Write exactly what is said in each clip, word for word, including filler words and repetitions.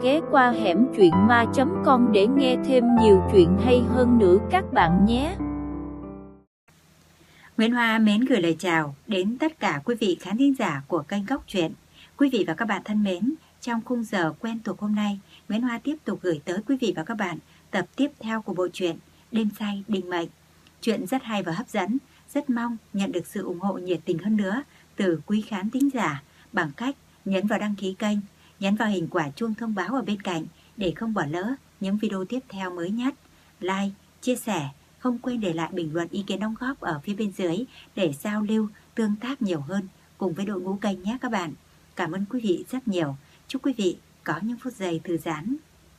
ghé qua hẻm truyện ma chấm com để nghe thêm nhiều chuyện hay hơn nữa các bạn nhé. Nguyễn Hoa mến gửi lời chào đến tất cả quý vị khán thính giả của kênh Góc Truyện. Quý vị và các bạn thân mến, trong khung giờ quen thuộc hôm nay, Nguyễn Hoa tiếp tục gửi tới quý vị và các bạn tập tiếp theo của bộ truyện Đêm Say Định Mệnh. Chuyện rất hay và hấp dẫn, rất mong nhận được sự ủng hộ nhiệt tình hơn nữa từ quý khán thính giả bằng cách nhấn vào đăng ký kênh, nhấn vào hình quả chuông thông báo ở bên cạnh để không bỏ lỡ những video tiếp theo mới nhất. Like, chia sẻ, không quên để lại bình luận ý kiến đóng góp ở phía bên dưới để giao lưu, tương tác nhiều hơn cùng với đội ngũ kênh nhé các bạn. Cảm ơn quý vị rất nhiều. Chúc quý vị có những phút giây thư giãn.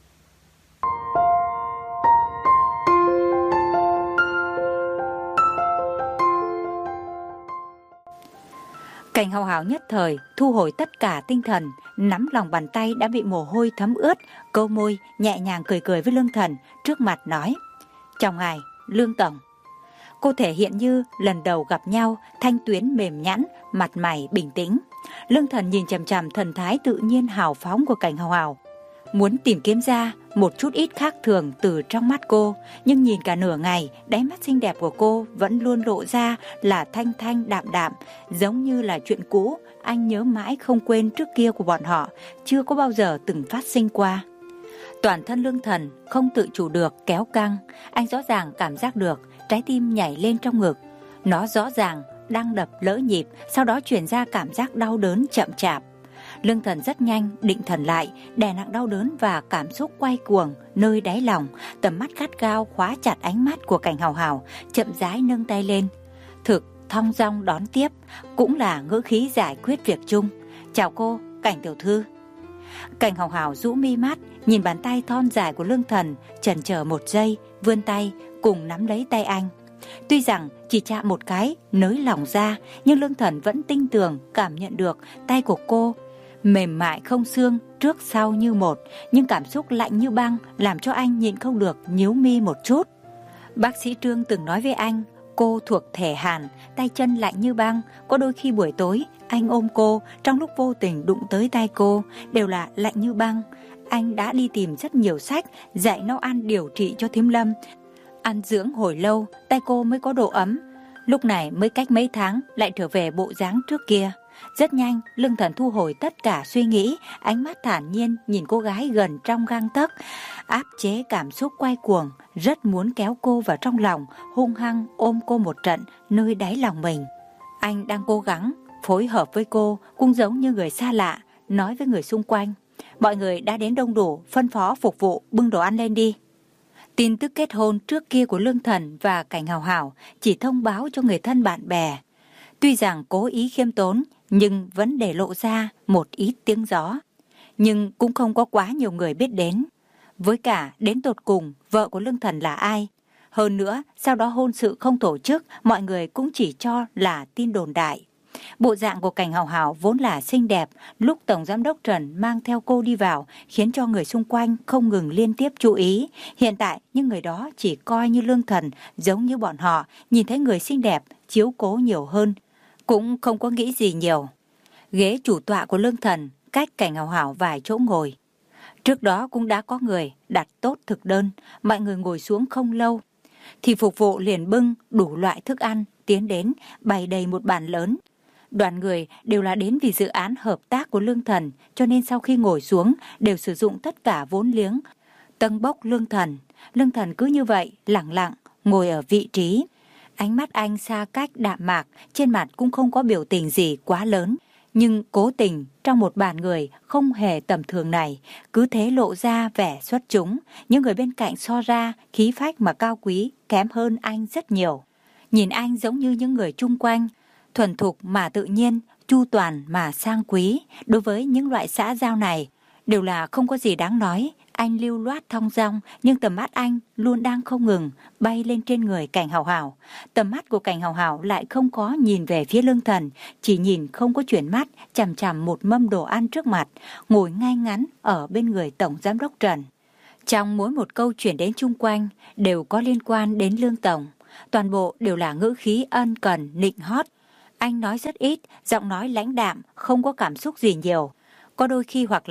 Cảnh Hào Hào nhất thời thu hồi tất cả tinh thần, nắm lòng bàn tay đã bị mồ hôi thấm ướt, câu môi nhẹ nhàng cười cười với Lương Thần, trước mặt nói: "Chào ngài, Lương tổng." Cô thể hiện như lần đầu gặp nhau, thanh tuyến mềm nhẵn, mặt mày bình tĩnh. Lương Thần nhìn chằm chằm thần thái tự nhiên hào phóng của Cảnh Hào Hào, muốn tìm kiếm ra một chút ít khác thường từ trong mắt cô, nhưng nhìn cả nửa ngày, đáy mắt xinh đẹp của cô vẫn luôn lộ ra là thanh thanh đạm đạm, giống như là chuyện cũ anh nhớ mãi không quên trước kia của bọn họ, chưa có bao giờ từng phát sinh qua. Toàn thân Lương Thần không tự chủ được kéo căng, anh rõ ràng cảm giác được trái tim nhảy lên trong ngực, nó rõ ràng đang đập lỡ nhịp, sau đó truyền ra cảm giác đau đớn chậm chạp. Lương Thần rất nhanh định thần lại, đè nặng đau đớn và cảm xúc quay cuồng nơi đáy lòng, tầm mắt gắt gao khóa chặt ánh mắt của Cảnh Hào Hào, chậm rãi nâng tay lên, thực thong dong đón tiếp, cũng là ngữ khí giải quyết việc chung. "Chào cô, Cảnh tiểu thư." Cảnh Hào Hào rũ mi mắt, nhìn bàn tay thon dài của Lương Thần, chần chờ một giây, vươn tay cùng nắm lấy tay anh. Tuy rằng chỉ chạm một cái nới lỏng ra, nhưng Lương Thần vẫn tinh tường cảm nhận được tay của cô mềm mại không xương, trước sau như một, nhưng cảm xúc lạnh như băng làm cho anh nhịn không được nhíu mi một chút. Bác sĩ Trương từng nói với anh, cô thuộc thể hàn, tay chân lạnh như băng, có đôi khi buổi tối anh ôm cô, trong lúc vô tình đụng tới tay cô đều là lạnh như băng. Anh đã đi tìm rất nhiều sách dạy nấu ăn điều trị cho thím Lâm, ăn dưỡng hồi lâu tay cô mới có độ ấm, lúc này mới cách mấy tháng lại trở về bộ dáng trước kia. Rất nhanh, Lương Thần thu hồi tất cả suy nghĩ, ánh mắt thản nhiên nhìn cô gái gần trong gang tấc, áp chế cảm xúc quay cuồng, rất muốn kéo cô vào trong lòng, hung hăng ôm cô một trận nơi đáy lòng mình. Anh đang cố gắng phối hợp với cô, cũng giống như người xa lạ, nói với người xung quanh: "Mọi người đã đến đông đủ, phân phó phục vụ bưng đồ ăn lên đi." Tin tức kết hôn trước kia của Lương Thần và Cảnh Hào Hào chỉ thông báo cho người thân bạn bè. Tuy rằng cố ý khiêm tốn, nhưng vẫn để lộ ra một ít tiếng gió. Nhưng cũng không có quá nhiều người biết đến. Với cả đến tột cùng vợ của Lương Thần là ai. Hơn nữa, sau đó hôn sự không tổ chức, mọi người cũng chỉ cho là tin đồn đại. Bộ dạng của Cảnh Hào Hào vốn là xinh đẹp, lúc Tổng Giám đốc Trần mang theo cô đi vào khiến cho người xung quanh không ngừng liên tiếp chú ý. Hiện tại những người đó chỉ coi như Lương Thần giống như bọn họ, nhìn thấy người xinh đẹp chiếu cố nhiều hơn, cũng không có nghĩ gì nhiều. Ghế chủ tọa của Lương Thần cách Cảnh Hào Hào vài chỗ ngồi. Trước đó cũng đã có người đặt tốt thực đơn, mọi người ngồi xuống không lâu thì phục vụ liền bưng đủ loại thức ăn tiến đến bày đầy một bàn lớn. Đoàn người đều là đến vì dự án hợp tác của Lương Thần, cho nên sau khi ngồi xuống đều sử dụng tất cả vốn liếng tâng bốc Lương Thần. Lương Thần cứ như vậy lặng lặng ngồi ở vị trí, ánh mắt anh xa cách đạm mạc, trên mặt cũng không có biểu tình gì quá lớn, nhưng cố tình trong một bàn người không hề tầm thường này cứ thế lộ ra vẻ xuất chúng. Những người bên cạnh so ra khí phách mà cao quý kém hơn anh rất nhiều. Nhìn anh giống như những người chung quanh, thuần thục mà tự nhiên, chu toàn mà sang quý. Đối với những loại xã giao này đều là không có gì đáng nói. Anh lưu loát thong dong, nhưng tầm mắt anh luôn đang không ngừng bay lên trên người Cảnh Hào Hào. Tầm mắt của Cảnh Hào Hào lại không có nhìn về phía Lương Thần, chỉ nhìn không có chuyển mắt, chằm chằm một mâm đồ ăn trước mặt, ngồi ngay ngắn ở bên người Tổng Giám đốc Trần. Trong mỗi một câu chuyển đến chung quanh đều có liên quan đến Lương Tổng, toàn bộ đều là ngữ khí ân cần, nịnh hót. Anh nói rất ít, giọng nói lãnh đạm, không có cảm xúc gì nhiều. Có đôi khi hoặc là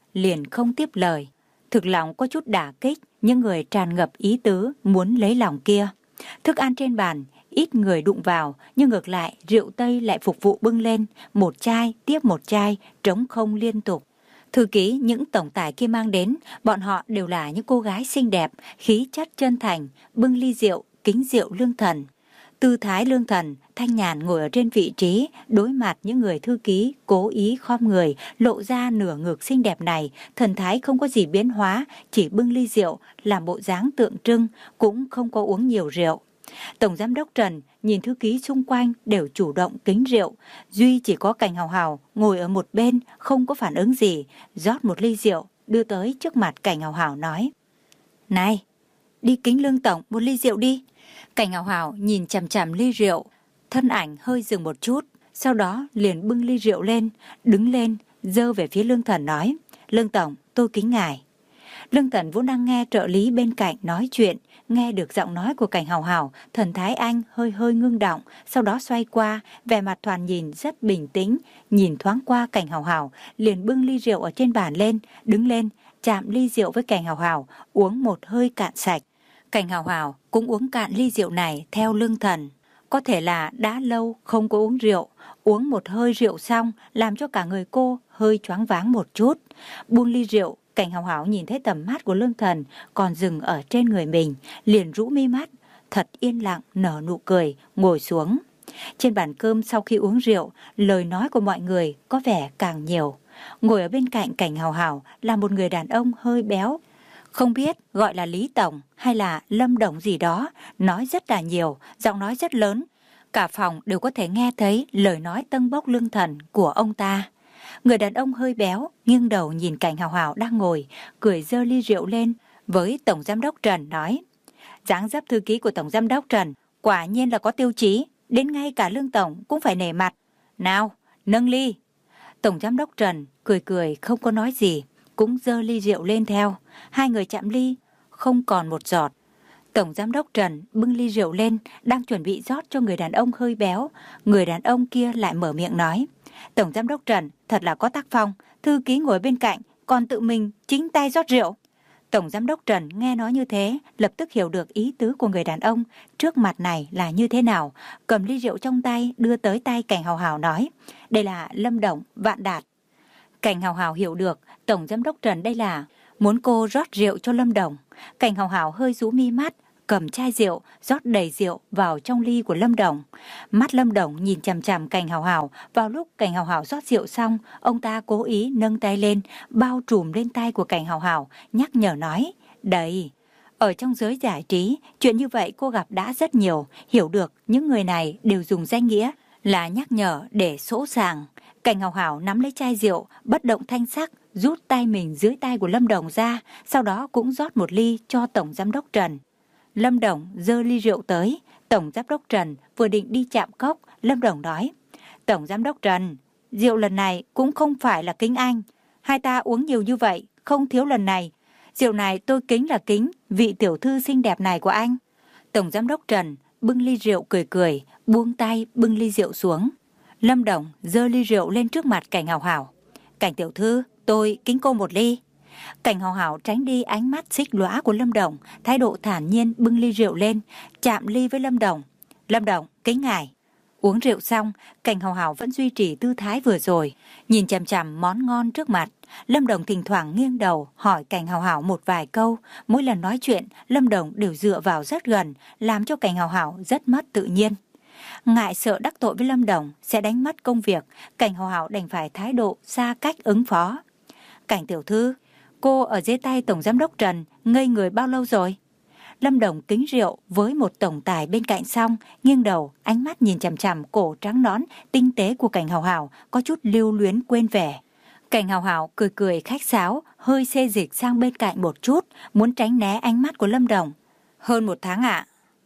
liền không tiếp lời. Thực lòng có chút đả kích những người tràn ngập ý tứ muốn lấy lòng kia. Thức ăn trên bàn, ít người đụng vào, nhưng ngược lại rượu Tây lại phục vụ bưng lên, một chai tiếp một chai, trống không liên tục. Thư ký những tổng tài kia mang đến, bọn họ đều là những cô gái xinh đẹp, khí chất chân thành, bưng ly rượu, kính rượu Lương Thần. Tư thái Lương Thần thanh nhàn ngồi ở trên vị trí, đối mặt những người thư ký cố ý khom người, lộ ra nửa ngực xinh đẹp này, thần thái không có gì biến hóa, chỉ bưng ly rượu làm bộ dáng tượng trưng, cũng không có uống nhiều rượu. Tổng giám đốc Trần nhìn thư ký xung quanh đều chủ động kính rượu, duy chỉ có Cảnh Hào Hào ngồi ở một bên không có phản ứng gì, rót một ly rượu đưa tới trước mặt Cảnh Hào Hào nói: "Này, đi kính Lương tổng một ly rượu đi." Cảnh Hào Hào nhìn chằm chằm ly rượu, thân ảnh hơi dừng một chút, sau đó liền bưng ly rượu lên, đứng lên, giơ về phía Lương Thần nói: "Lương tổng, tôi kính ngài." Lương Thần vốn đang nghe trợ lý bên cạnh nói chuyện, nghe được giọng nói của Cảnh Hào Hào, thần thái anh hơi hơi ngưng động, sau đó xoay qua, vẻ mặt thoạt nhìn rất bình tĩnh, nhìn thoáng qua Cảnh Hào Hào, liền bưng ly rượu ở trên bàn lên, đứng lên, chạm ly rượu với Cảnh Hào Hào, uống một hơi cạn sạch. Cảnh Hào Hào cũng uống cạn ly rượu này theo Lương Thần. Có thể là đã lâu không có uống rượu, uống một hơi rượu xong làm cho cả người cô hơi choáng váng một chút. Buông ly rượu, Cảnh Hào Hào nhìn thấy tầm mắt của Lương Thần còn dừng ở trên người mình, liền rũ mi mắt, thật yên lặng nở nụ cười, ngồi xuống. Trên bàn cơm sau khi uống rượu, lời nói của mọi người có vẻ càng nhiều. Ngồi ở bên cạnh Cảnh Hào Hào là một người đàn ông hơi béo, không biết gọi là Lý Tổng hay là Lâm Đồng gì đó, nói rất là nhiều, giọng nói rất lớn. Cả phòng đều có thể nghe thấy lời nói tâng bốc Lương Thần của ông ta. Người đàn ông hơi béo, nghiêng đầu nhìn Cảnh Hào Hào đang ngồi, cười giơ ly rượu lên, với Tổng Giám đốc Trần nói: "Dáng dấp thư ký của Tổng Giám đốc Trần quả nhiên là có tiêu chí, đến ngay cả Lương Tổng cũng phải nể mặt. Nào, nâng ly." Tổng Giám đốc Trần cười cười không có nói gì, cũng giơ ly rượu lên theo. Hai người chạm ly, không còn một giọt. Tổng Giám đốc Trần bưng ly rượu lên, đang chuẩn bị rót cho người đàn ông hơi béo. Người đàn ông kia lại mở miệng nói: "Tổng Giám đốc Trần thật là có tác phong, thư ký ngồi bên cạnh còn tự mình chính tay rót rượu." Tổng Giám đốc Trần nghe nói như thế, lập tức hiểu được ý tứ của người đàn ông trước mặt này là như thế nào, cầm ly rượu trong tay đưa tới tay Cảnh Hào Hào nói: "Đây là Lâm Đồng, Vạn Đạt." Cảnh Hào Hào hiểu được Tổng Giám đốc Trần đây là muốn cô rót rượu cho Lâm Đồng. Cảnh Hào Hào hơi rũ mi mắt, cầm chai rượu, rót đầy rượu vào trong ly của Lâm Đồng. Mắt Lâm Đồng nhìn chằm chằm Cảnh Hào Hào, vào lúc Cảnh Hào Hào rót rượu xong, ông ta cố ý nâng tay lên, bao trùm lên tay của Cảnh Hào Hào, nhắc nhở nói: "Đầy." Ở trong giới giải trí, chuyện như vậy cô gặp đã rất nhiều, hiểu được những người này đều dùng danh nghĩa là nhắc nhở để sỗ sàng. Cảnh Hào Hào nắm lấy chai rượu, bất động thanh sắc, rút tay mình dưới tay của Lâm Đồng ra, sau đó cũng rót một ly cho Tổng Giám đốc Trần. Lâm Đồng giơ ly rượu tới, Tổng Giám đốc Trần vừa định đi chạm cốc, Lâm Đồng nói: "Tổng Giám đốc Trần, rượu lần này cũng không phải là kính anh, hai ta uống nhiều như vậy, không thiếu lần này. Rượu này tôi kính là kính vị tiểu thư xinh đẹp này của anh." Tổng Giám đốc Trần bưng ly rượu cười cười, buông tay bưng ly rượu xuống. Lâm Đồng giơ ly rượu lên trước mặt Cảnh Hào Hào: "Cảnh tiểu thư, tôi kính cô một ly." Cảnh Hào Hào tránh đi ánh mắt xích lóa của Lâm Đồng, thái độ thản nhiên bưng ly rượu lên, chạm ly với Lâm Đồng: "Lâm Đồng, kính ngài." Uống rượu xong, Cảnh Hào Hào vẫn duy trì tư thái vừa rồi, nhìn chằm chằm món ngon trước mặt. Lâm Đồng thỉnh thoảng nghiêng đầu hỏi Cảnh Hào Hào một vài câu, mỗi lần nói chuyện Lâm Đồng đều dựa vào rất gần, làm cho Cảnh Hào Hào rất mất tự nhiên. Ngại sợ đắc tội với Lâm Đồng sẽ đánh mất công việc, Cảnh Hào Hào đành phải thái độ xa cách ứng phó: "Cảnh tiểu thư, cô ở dưới tay Tổng Giám đốc Trần ngây người bao lâu rồi?" Lâm Đồng kính rượu với một tổng tài bên cạnh xong, nghiêng đầu, ánh mắt nhìn chằm chằm cổ trắng nõn tinh tế của Cảnh Hào Hào, có chút lưu luyến quên vẻ. Cảnh Hào Hào cười cười khách sáo, hơi xê dịch sang bên cạnh một chút, muốn tránh né ánh mắt của Lâm Đồng. "Hơn một tháng ạ."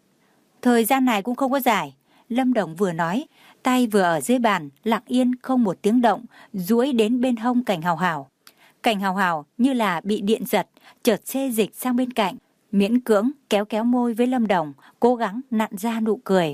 "Thời gian này cũng không có dài." Lâm Đồng vừa nói, tay vừa ở dưới bàn, lặng yên không một tiếng động, duỗi đến bên hông Cảnh Hào Hào. Cảnh Hào Hào như là bị điện giật, chợt xê dịch sang bên cạnh, miễn cưỡng kéo kéo môi với Lâm Đồng, cố gắng nặn ra nụ cười.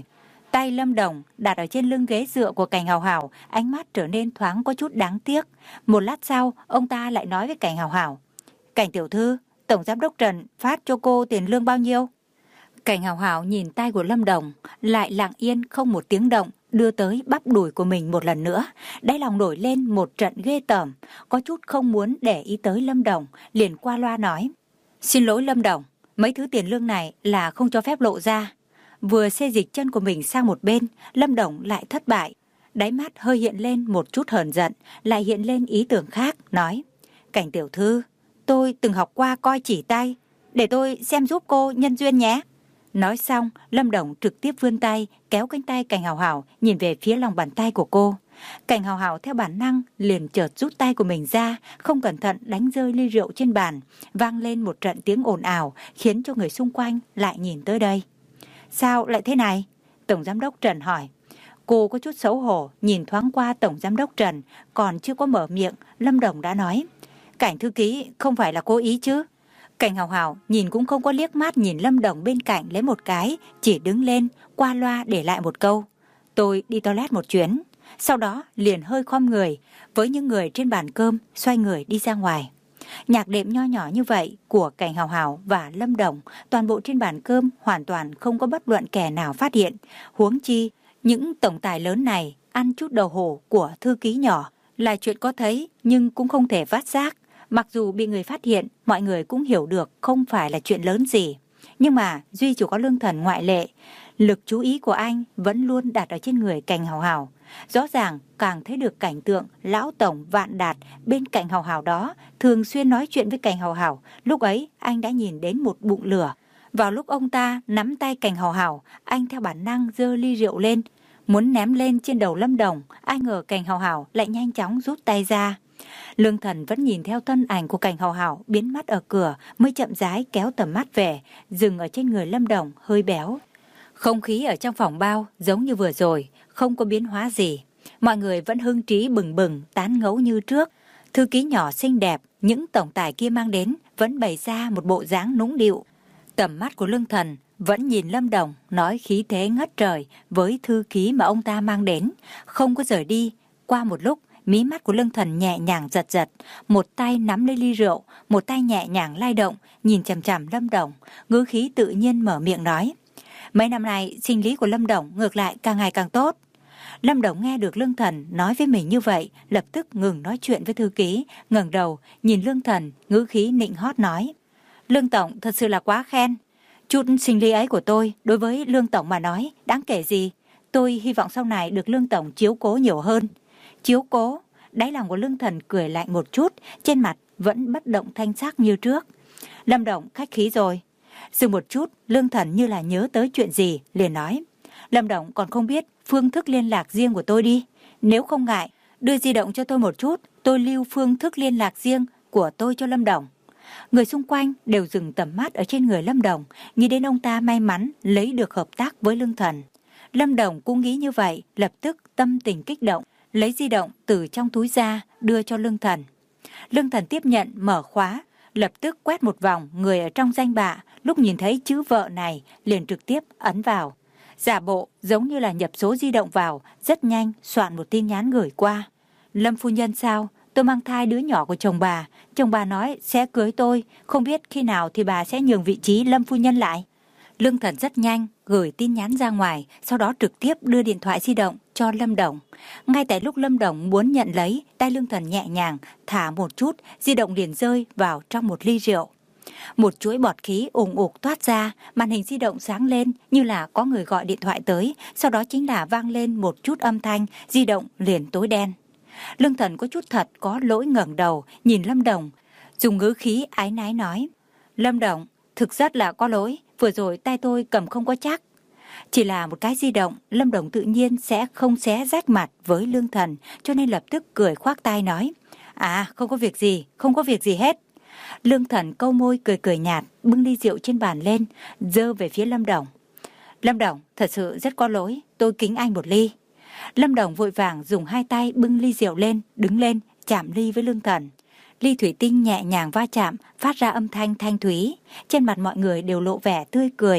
Tay Lâm Đồng đặt ở trên lưng ghế dựa của Cảnh Hào Hào, ánh mắt trở nên thoáng có chút đáng tiếc. Một lát sau, ông ta lại nói với Cảnh Hào Hào: Cảnh tiểu thư, Tổng Giám đốc Trần phát cho cô tiền lương bao nhiêu? Cảnh Hào Hào nhìn tay của Lâm Đồng, lại lặng yên không một tiếng động, đưa tới bắp đùi của mình một lần nữa. Đáy lòng nổi lên một trận ghê tởm, có chút không muốn để ý tới Lâm Đồng, liền qua loa nói: Xin lỗi Lâm Đồng, mấy thứ tiền lương này là không cho phép lộ ra. Vừa xê dịch chân của mình sang một bên, Lâm Đồng lại thất bại. Đáy mắt hơi hiện lên một chút hờn giận, lại hiện lên ý tưởng khác, nói: Cảnh tiểu thư, tôi từng học qua coi chỉ tay, để tôi xem giúp cô nhân duyên nhé. Nói xong, Lâm Đồng trực tiếp vươn tay, kéo cánh tay Cảnh Hào Hào nhìn về phía lòng bàn tay của cô. Cảnh Hào Hào theo bản năng liền chợt rút tay của mình ra, không cẩn thận đánh rơi ly rượu trên bàn, vang lên một trận tiếng ồn ào, khiến cho người xung quanh lại nhìn tới đây. Sao lại thế này? Tổng Giám đốc Trần hỏi. Cô có chút xấu hổ, nhìn thoáng qua Tổng Giám đốc Trần, còn chưa có mở miệng, Lâm Đồng đã nói: Cảnh thư ký, không phải là cố ý chứ? Cảnh Hào Hào nhìn cũng không có liếc mắt nhìn Lâm Đồng bên cạnh lấy một cái, chỉ đứng lên, qua loa để lại một câu: Tôi đi toilet một chuyến. Sau đó liền hơi khom người, với những người trên bàn cơm, xoay người đi ra ngoài. Nhạc đệm nho nhỏ như vậy của Cảnh Hào Hào và Lâm Đồng, toàn bộ trên bàn cơm hoàn toàn không có bất luận kẻ nào phát hiện. Huống chi, những tổng tài lớn này ăn chút đầu hổ của thư ký nhỏ là chuyện có thấy nhưng cũng không thể phát giác. Mặc dù bị người phát hiện, mọi người cũng hiểu được không phải là chuyện lớn gì. Nhưng mà duy chỉ có Lương Thần ngoại lệ. Lực chú ý của anh vẫn luôn đặt ở trên người Cảnh Hào Hào. Rõ ràng càng thấy được cảnh tượng lão tổng Vạn Đạt bên Cảnh Hào Hào đó thường xuyên nói chuyện với Cảnh Hào Hào. Lúc ấy anh đã nhìn đến một bụng lửa. Vào lúc ông ta nắm tay Cảnh Hào Hào, anh theo bản năng giơ ly rượu lên, muốn ném lên trên đầu Lâm Đồng. Ai ngờ Cảnh Hào Hào lại nhanh chóng rút tay ra. Lương Thần vẫn nhìn theo thân ảnh của Cảnh Hào Hào biến mất ở cửa, mới chậm rãi kéo tầm mắt về, dừng ở trên người Lâm Đồng hơi béo. Không khí ở trong phòng bao giống như vừa rồi, không có biến hóa gì. Mọi người vẫn hưng trí bừng bừng, tán ngẫu như trước. Thư ký nhỏ xinh đẹp, những tổng tài kia mang đến vẫn bày ra một bộ dáng nũng nịu. Tầm mắt của Lương Thần vẫn nhìn Lâm Đồng, nói khí thế ngất trời với thư ký mà ông ta mang đến, không có rời đi. Qua một lúc, mí mắt của Lương Thần nhẹ nhàng giật giật, một tay nắm lấy ly rượu, một tay nhẹ nhàng lay động, nhìn chằm chằm Lâm Đồng, ngữ khí tự nhiên mở miệng nói: Mấy năm nay, sinh lý của Lâm Đồng ngược lại càng ngày càng tốt. Lâm Đồng nghe được Lương Thần nói với mình như vậy, lập tức ngừng nói chuyện với thư ký, ngẩng đầu, nhìn Lương Thần, ngữ khí nịnh hót nói: Lương Tổng thật sự là quá khen. Chút sinh lý ấy của tôi, đối với Lương Tổng mà nói, đáng kể gì. Tôi hy vọng sau này được Lương Tổng chiếu cố nhiều hơn. Chiếu cố? Đáy lòng của Lương Thần cười lạnh một chút, trên mặt vẫn bất động thanh sắc như trước. Lâm Đồng khách khí rồi. Dừng một chút, Lương Thần như là nhớ tới chuyện gì, liền nói: Lâm Đồng còn không biết phương thức liên lạc riêng của tôi đi. Nếu không ngại, đưa di động cho tôi một chút, tôi lưu phương thức liên lạc riêng của tôi cho Lâm Đồng. Người xung quanh đều dừng tầm mắt ở trên người Lâm Đồng, nghĩ đến ông ta may mắn lấy được hợp tác với Lương Thần. Lâm Đồng cũng nghĩ như vậy, lập tức tâm tình kích động, lấy di động từ trong túi ra đưa cho Lương Thần. Lương Thần tiếp nhận, mở khóa, lập tức quét một vòng người ở trong danh bạ, lúc nhìn thấy chữ vợ này liền trực tiếp ấn vào. Giả bộ giống như là nhập số di động vào, rất nhanh soạn một tin nhắn gửi qua. Lâm phu nhân sao? Tôi mang thai đứa nhỏ của chồng bà. Chồng bà nói sẽ cưới tôi, không biết khi nào thì bà sẽ nhường vị trí Lâm phu nhân lại. Lương Thần rất nhanh gửi tin nhắn ra ngoài, sau đó trực tiếp đưa điện thoại di động cho Lâm Đồng. Ngay tại lúc Lâm Đồng muốn nhận lấy, tay Lương Thần nhẹ nhàng thả một chút, di động liền rơi vào trong một ly rượu. Một chuỗi bọt khí ùng ục toát ra, màn hình di động sáng lên như là có người gọi điện thoại tới, sau đó chính là vang lên một chút âm thanh, di động liền tối đen. Lương Thần có chút thật có lỗi ngẩng đầu, nhìn Lâm Đồng, dùng ngữ khí áy náy nói: Lâm Đồng, thực rất là có lỗi, vừa rồi tay tôi cầm không có chắc. Chỉ là một cái di động, Lâm Đồng tự nhiên sẽ không xé rách mặt với Lương Thần, cho nên lập tức cười khoác tay nói: À, không có việc gì, không có việc gì hết. Lương Thần câu môi cười cười nhạt, bưng ly rượu trên bàn lên, dơ về phía Lâm Đồng. Lâm Đồng, thật sự rất có lỗi, tôi kính anh một ly. Lâm Đồng vội vàng dùng hai tay bưng ly rượu lên, đứng lên, chạm ly với Lương Thần. Ly thủy tinh nhẹ nhàng va chạm, phát ra âm thanh thanh thúy. Trên mặt mọi người đều lộ vẻ tươi cười.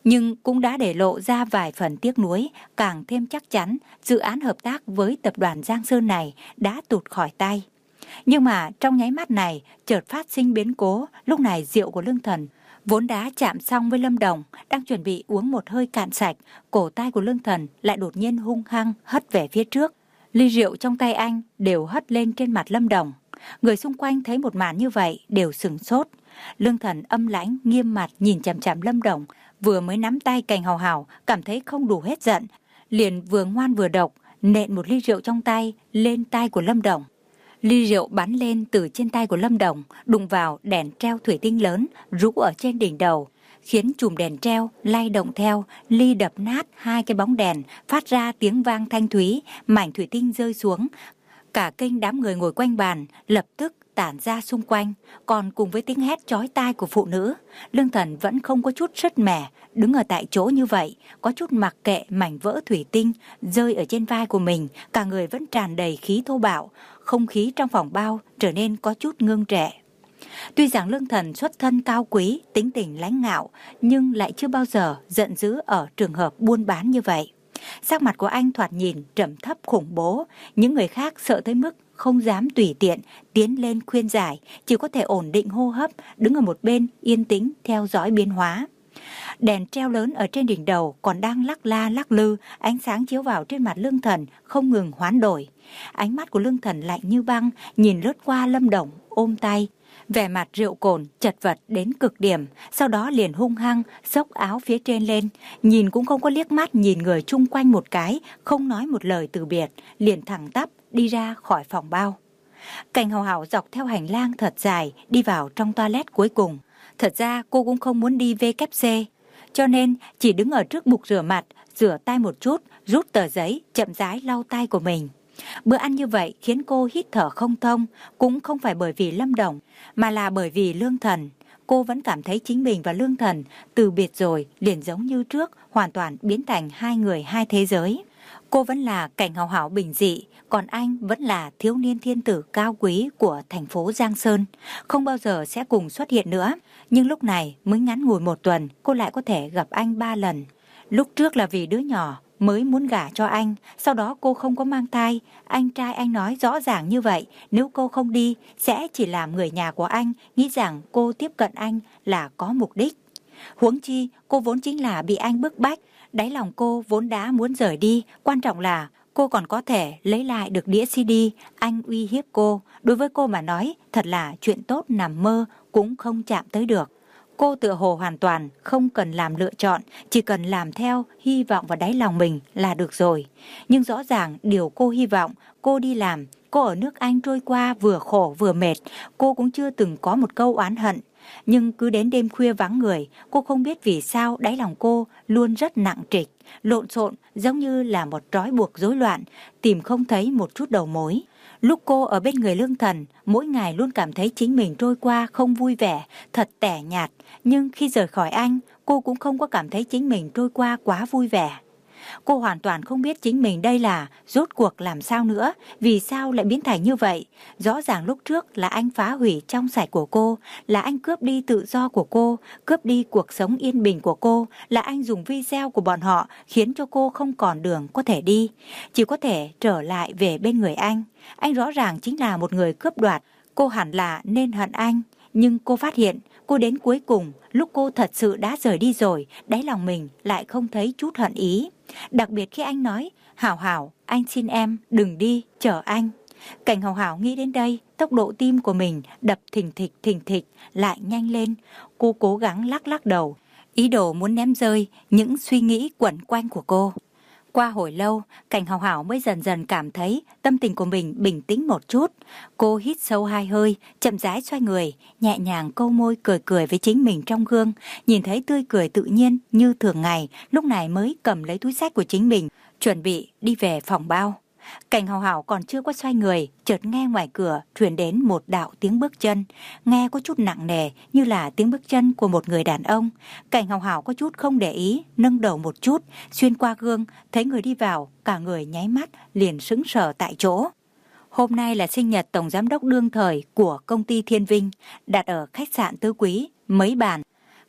nhưng cũng đã để lộ ra vài phần tiếc nuối, càng thêm chắc chắn dự án hợp tác với tập đoàn Giang Sơn này đã tụt khỏi tay. Nhưng mà trong nháy mắt này, chợt phát sinh biến cố, lúc này rượu của Lương Thần vốn đã chạm xong với Lâm Đồng, đang chuẩn bị uống một hơi cạn sạch, cổ tay của Lương Thần lại đột nhiên hung hăng hất về phía trước. Ly rượu trong tay anh đều hất lên trên mặt Lâm Đồng. Người xung quanh thấy một màn như vậy đều sửng sốt. Lương Thần âm lãnh nghiêm mặt nhìn chằm chằm Lâm Đồng, vừa mới nắm tay Cảnh Hào Hào, cảm thấy không đủ hết giận, liền vừa ngoan vừa độc nện một ly rượu trong tay lên tay của Lâm Đồng. Ly rượu bắn lên từ trên tay của Lâm Đồng, đụng vào đèn treo thủy tinh lớn rũ ở trên đỉnh đầu, khiến chùm đèn treo lay động theo, ly đập nát hai cái bóng đèn, phát ra tiếng vang thanh thúy, mảnh thủy tinh rơi xuống. Cả kênh đám người ngồi quanh bàn lập tức tản ra xung quanh, còn cùng với tiếng hét chói tai của phụ nữ. Lương Thần vẫn không có chút sứt mẻ, đứng ở tại chỗ như vậy, có chút mặc kệ mảnh vỡ thủy tinh rơi ở trên vai của mình, cả người vẫn tràn đầy khí thô bạo, không khí trong phòng bao trở nên có chút ngưng trệ. Tuy rằng Lương Thần xuất thân cao quý, tính tình lãnh ngạo, nhưng lại chưa bao giờ giận dữ ở trường hợp buôn bán như vậy. Sắc mặt của anh thoạt nhìn trầm thấp khủng bố, những người khác sợ tới mức không dám tùy tiện tiến lên khuyên giải, chỉ có thể ổn định hô hấp, đứng ở một bên yên tĩnh theo dõi biến hóa. Đèn treo lớn ở trên đỉnh đầu còn đang lắc la lắc lư, ánh sáng chiếu vào trên mặt Lương Thần không ngừng hoán đổi. Ánh mắt của Lương Thần lạnh như băng, nhìn lướt qua Lâm Đồng ôm tay, vẻ mặt rượu cồn chật vật đến cực điểm, sau đó liền hung hăng xốc áo phía trên lên, nhìn cũng không có liếc mắt nhìn người chung quanh một cái, không nói một lời từ biệt, liền thẳng tắp đi ra khỏi phòng bao. Cảnh Hào Hào dọc theo hành lang thật dài đi vào trong toilet cuối cùng. Thật ra cô cũng không muốn đi vê kép xê, cho nên chỉ đứng ở trước bục rửa mặt, rửa tay một chút, rút tờ giấy, chậm rãi lau tay của mình. Bữa ăn như vậy khiến cô hít thở không thông, cũng không phải bởi vì Lâm Đồng, mà là bởi vì Lương Thần. Cô vẫn cảm thấy chính mình và Lương Thần từ biệt rồi liền giống như trước, hoàn toàn biến thành hai người hai thế giới. Cô vẫn là Cảnh Hào Hào bình dị, còn anh vẫn là thiếu niên thiên tử cao quý của thành phố Giang Sơn, không bao giờ sẽ cùng xuất hiện nữa. Nhưng lúc này mới ngắn ngủi một tuần, cô lại có thể gặp anh ba lần. Lúc trước là vì đứa nhỏ mới muốn gả cho anh, sau đó cô không có mang thai. Anh trai anh nói rõ ràng như vậy, nếu cô không đi sẽ chỉ làm người nhà của anh nghĩ rằng cô tiếp cận anh là có mục đích. Huống chi cô vốn chính là bị anh bức bách, đáy lòng cô vốn đã muốn rời đi, quan trọng là cô còn có thể lấy lại được đĩa xê đê. Anh uy hiếp cô, đối với cô mà nói thật là chuyện tốt nằm mơ cũng không chạm tới được. Cô tựa hồ hoàn toàn không cần làm lựa chọn, chỉ cần làm theo hy vọng vào đáy lòng mình là được rồi. Nhưng rõ ràng điều cô hy vọng, cô đi làm, cô ở nước Anh trôi qua vừa khổ vừa mệt, cô cũng chưa từng có một câu oán hận. Nhưng cứ đến đêm khuya vắng người, cô không biết vì sao đáy lòng cô luôn rất nặng trịch, lộn xộn, giống như là một trói buộc rối loạn, tìm không thấy một chút đầu mối. Lúc cô ở bên người Lương Thần, mỗi ngày luôn cảm thấy chính mình trôi qua không vui vẻ, thật tẻ nhạt. Nhưng khi rời khỏi anh, cô cũng không có cảm thấy chính mình trôi qua quá vui vẻ. Cô hoàn toàn không biết chính mình đây là rốt cuộc làm sao nữa, vì sao lại biến thành như vậy. Rõ ràng lúc trước là anh phá hủy trong sạch của cô, là anh cướp đi tự do của cô, cướp đi cuộc sống yên bình của cô, là anh dùng video của bọn họ khiến cho cô không còn đường có thể đi, chỉ có thể trở lại về bên người anh. Anh rõ ràng chính là một người cướp đoạt, cô hẳn là nên hận anh. Nhưng cô phát hiện, cô đến cuối cùng, lúc cô thật sự đã rời đi rồi, đáy lòng mình lại không thấy chút hận ý. Đặc biệt khi anh nói, Hảo Hảo, anh xin em, đừng đi, chờ anh. Cảnh Hào Hào nghĩ đến đây, tốc độ tim của mình đập thình thịch thình thịch, lại nhanh lên. Cô cố gắng lắc lắc đầu, ý đồ muốn ném rơi những suy nghĩ quẩn quanh của cô. Qua hồi lâu, Cảnh Hào Hào mới dần dần cảm thấy tâm tình của mình bình tĩnh một chút. Cô hít sâu hai hơi, chậm rãi xoay người, nhẹ nhàng câu môi cười cười với chính mình trong gương. Nhìn thấy tươi cười tự nhiên như thường ngày, lúc này mới cầm lấy túi xách của chính mình, chuẩn bị đi về phòng bao. Cảnh Hào Hào còn chưa có xoay người, chợt nghe ngoài cửa truyền đến một đạo tiếng bước chân, nghe có chút nặng nề như là tiếng bước chân của một người đàn ông. Cảnh Hào Hào có chút không để ý, nâng đầu một chút, xuyên qua gương, thấy người đi vào, cả người nháy mắt liền sững sờ tại chỗ. Hôm nay là sinh nhật tổng giám đốc đương thời của công ty Thiên Vinh, đặt ở khách sạn Tứ Quý, mấy bàn.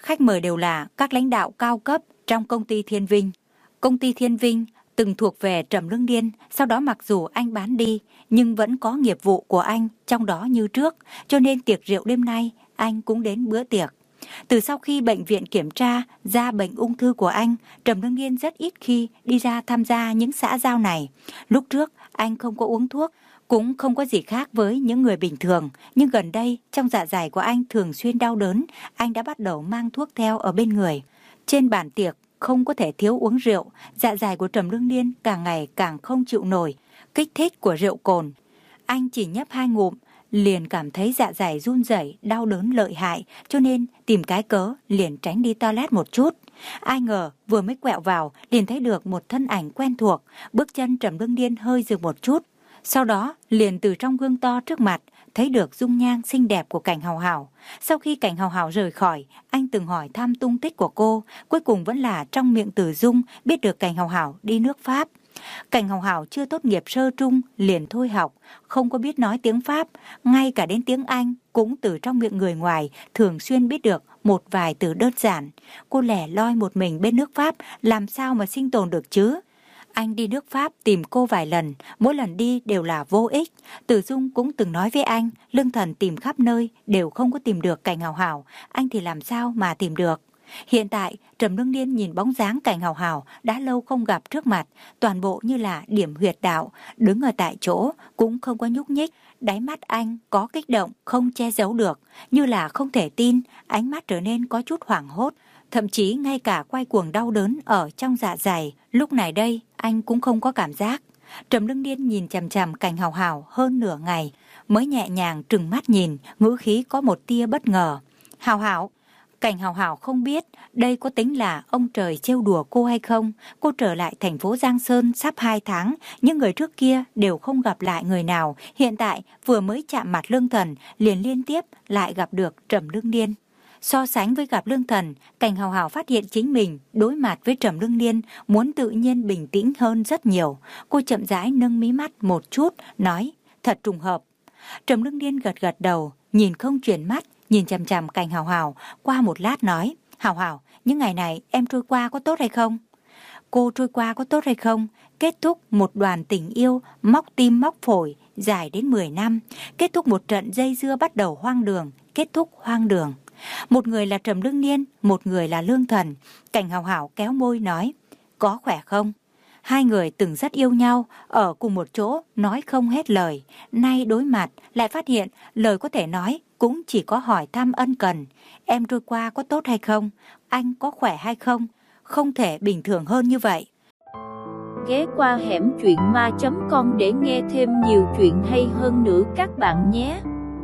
Khách mời đều là các lãnh đạo cao cấp trong công ty Thiên Vinh. Công ty Thiên Vinh từng thuộc về Trầm Lương Điên, sau đó mặc dù anh bán đi nhưng vẫn có nghiệp vụ của anh trong đó như trước, cho nên tiệc rượu đêm nay anh cũng đến bữa tiệc. Từ sau khi bệnh viện kiểm tra ra bệnh ung thư của anh, Trầm Lương Điên rất ít khi đi ra tham gia những xã giao này. Lúc trước anh không có uống thuốc, cũng không có gì khác với những người bình thường, nhưng gần đây trong dạ dày của anh thường xuyên đau đớn, anh đã bắt đầu mang thuốc theo ở bên người. Trên bàn tiệc không có thể thiếu uống rượu, dạ dày của Trầm Lương Điên càng ngày càng không chịu nổi kích thích của rượu cồn. Anh chỉ nhấp hai ngụm liền cảm thấy dạ dày run rẩy, đau đớn lợi hại, cho nên tìm cái cớ liền tránh đi toilet một chút. Ai ngờ vừa mới quẹo vào liền thấy được một thân ảnh quen thuộc, bước chân Trầm Lương Điên hơi dừng một chút. Sau đó liền từ trong gương to trước mặt thấy được dung nhan xinh đẹp của Cảnh Hào Hào. Sau khi Cảnh Hào Hào rời khỏi, anh từng hỏi thăm tung tích của cô, cuối cùng vẫn là trong miệng Từ Dung biết được Cảnh Hào Hào đi nước Pháp. Cảnh Hào Hào chưa tốt nghiệp sơ trung liền thôi học, không có biết nói tiếng Pháp, ngay cả đến tiếng Anh cũng từ trong miệng người ngoài thường xuyên biết được một vài từ đơn giản. Cô lẻ loi một mình bên nước Pháp làm sao mà sinh tồn được chứ? Anh đi nước Pháp tìm cô vài lần, mỗi lần đi đều là vô ích. Từ Dung cũng từng nói với anh, Lương Thần tìm khắp nơi đều không có tìm được Cảnh Hào Hào, anh thì làm sao mà tìm được. Hiện tại, Trầm Lương Điên nhìn bóng dáng Cảnh Hào Hào đã lâu không gặp trước mặt, toàn bộ như là điểm huyệt đạo, đứng ở tại chỗ cũng không có nhúc nhích. Đáy mắt anh có kích động không che giấu được, như là không thể tin, ánh mắt trở nên có chút hoảng hốt, thậm chí ngay cả quay cuồng đau đớn ở trong dạ dày, lúc này đây anh cũng không có cảm giác. Trầm Lương Điên nhìn chằm chằm Cảnh Hào Hào hơn nửa ngày, mới nhẹ nhàng trừng mắt nhìn, ngữ khí có một tia bất ngờ. Hào Hào. Cảnh Hào Hào không biết đây có tính là ông trời trêu đùa cô hay không. Cô trở lại thành phố Giang Sơn sắp hai tháng, những người trước kia đều không gặp lại người nào. Hiện tại vừa mới chạm mặt Lương Thần liền liên tiếp lại gặp được Trầm Lương Điên. So sánh với gặp Lương Thần, Cảnh Hào Hào phát hiện chính mình đối mặt với Trầm Lương Điên muốn tự nhiên bình tĩnh hơn rất nhiều. Cô chậm rãi nâng mí mắt một chút, nói thật trùng hợp. Trầm Lương Điên gật gật đầu, nhìn không chuyển mắt, nhìn chằm chằm Cảnh Hào Hào, qua một lát nói, Hào Hào, những ngày này em trôi qua có tốt hay không? Cô trôi qua có tốt hay không? Kết thúc một đoàn tình yêu, móc tim móc phổi, dài đến mười năm. Kết thúc một trận dây dưa bắt đầu hoang đường, kết thúc hoang đường. Một người là Trầm Lương Điên, một người là Lương Thần. Cảnh Hào Hào kéo môi nói, có khỏe không? Hai người từng rất yêu nhau, ở cùng một chỗ, nói không hết lời. Nay đối mặt, lại phát hiện lời có thể nói, cũng chỉ có hỏi thăm ân cần. Em trôi qua có tốt hay không? Anh có khỏe hay không? Không thể bình thường hơn như vậy. Ghé qua hẻm truyện ma chấm com để nghe thêm nhiều chuyện hay hơn nữa các bạn nhé.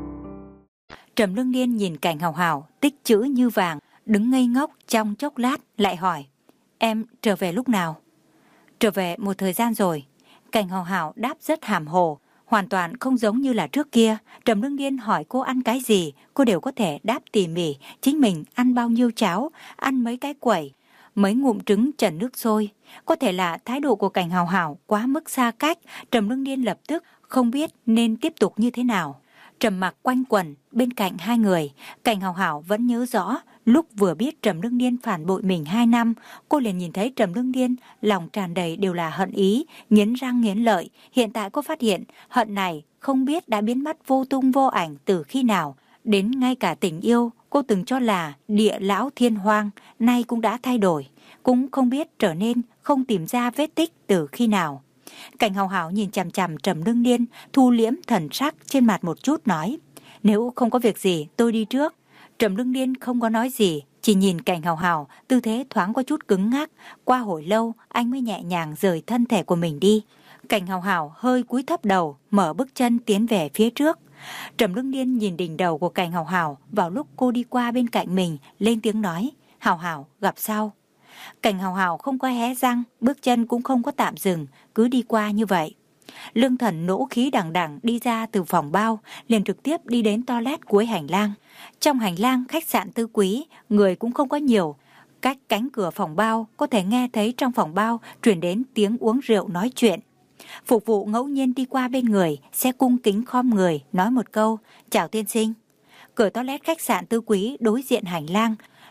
Trầm Lương Điên nhìn Cảnh Hào Hào tích chữ như vàng, đứng ngây ngốc trong chốc lát lại hỏi, em trở về lúc nào? Trở về một thời gian rồi. Cảnh Hào Hào đáp rất hàm hồ, hoàn toàn không giống như là trước kia. Trầm Lương Điên hỏi cô ăn cái gì, cô đều có thể đáp tỉ mỉ, chính mình ăn bao nhiêu cháo, ăn mấy cái quẩy, mấy ngụm trứng trần nước sôi. Có thể là thái độ của Cảnh Hào Hào quá mức xa cách, Trầm Lương Điên lập tức không biết nên tiếp tục như thế nào. Trầm mặc quanh quẩn bên cạnh hai người, Cảnh Hào Hào vẫn nhớ rõ, lúc vừa biết Trầm Lương Điên phản bội mình hai năm, cô liền nhìn thấy Trầm Lương Điên lòng tràn đầy đều là hận ý, nghiến răng nghiến lợi. Hiện tại cô phát hiện hận này không biết đã biến mất vô tung vô ảnh từ khi nào. Đến ngay cả tình yêu cô từng cho là địa lão thiên hoang, nay cũng đã thay đổi, cũng không biết trở nên không tìm ra vết tích từ khi nào. Cảnh Hào Hào nhìn chằm chằm Trầm Lương Điên, thu liễm thần sắc trên mặt một chút nói, nếu không có việc gì tôi đi trước. Trầm Lương Điên không có nói gì, chỉ nhìn Cảnh Hào Hào, tư thế thoáng có chút cứng ngắc. Qua hồi lâu anh mới nhẹ nhàng rời thân thể của mình đi. Cảnh Hào Hào hơi cúi thấp đầu, mở bước chân tiến về phía trước. Trầm Lương Điên nhìn đỉnh đầu của Cảnh Hào Hào, vào lúc cô đi qua bên cạnh mình, lên tiếng nói, Hào Hào gặp sau. Cảnh Hào Hào không có hé răng, bước chân cũng không có tạm dừng, cứ đi qua như vậy. Lương Thần nỗ khí đằng đằng đi ra từ phòng bao, liền trực tiếp đi đến toilet cuối hành lang. Trong hành lang khách sạn Tư Quý, người cũng không có nhiều. Cách cánh cửa phòng bao, có thể nghe thấy trong phòng bao truyền đến tiếng uống rượu nói chuyện. Phục vụ ngẫu nhiên đi qua bên người, sẽ cung kính khom người, nói một câu, chào tiên sinh. Cửa toilet khách sạn Tư Quý đối diện hành lang,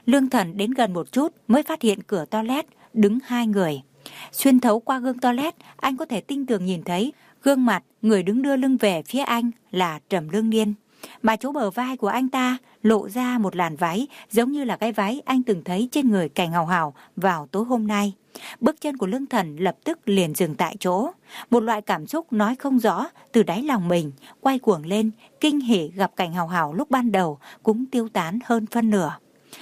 Lương Thần đến gần một chút mới phát hiện cửa toilet đứng hai người. Xuyên thấu qua gương toilet, anh có thể tinh tường nhìn thấy gương mặt người đứng đưa lưng về phía anh là Trầm Lương Niên. Mà chỗ bờ vai của anh ta lộ ra một làn váy giống như là cái váy anh từng thấy trên người Cảnh Hào Hào vào tối hôm nay. Bước chân của Lương Thần lập tức liền dừng tại chỗ. Một loại cảm xúc nói không rõ từ đáy lòng mình quay cuồng lên, kinh hỉ gặp Cảnh Hào Hào lúc ban đầu cũng tiêu tán hơn phân nửa.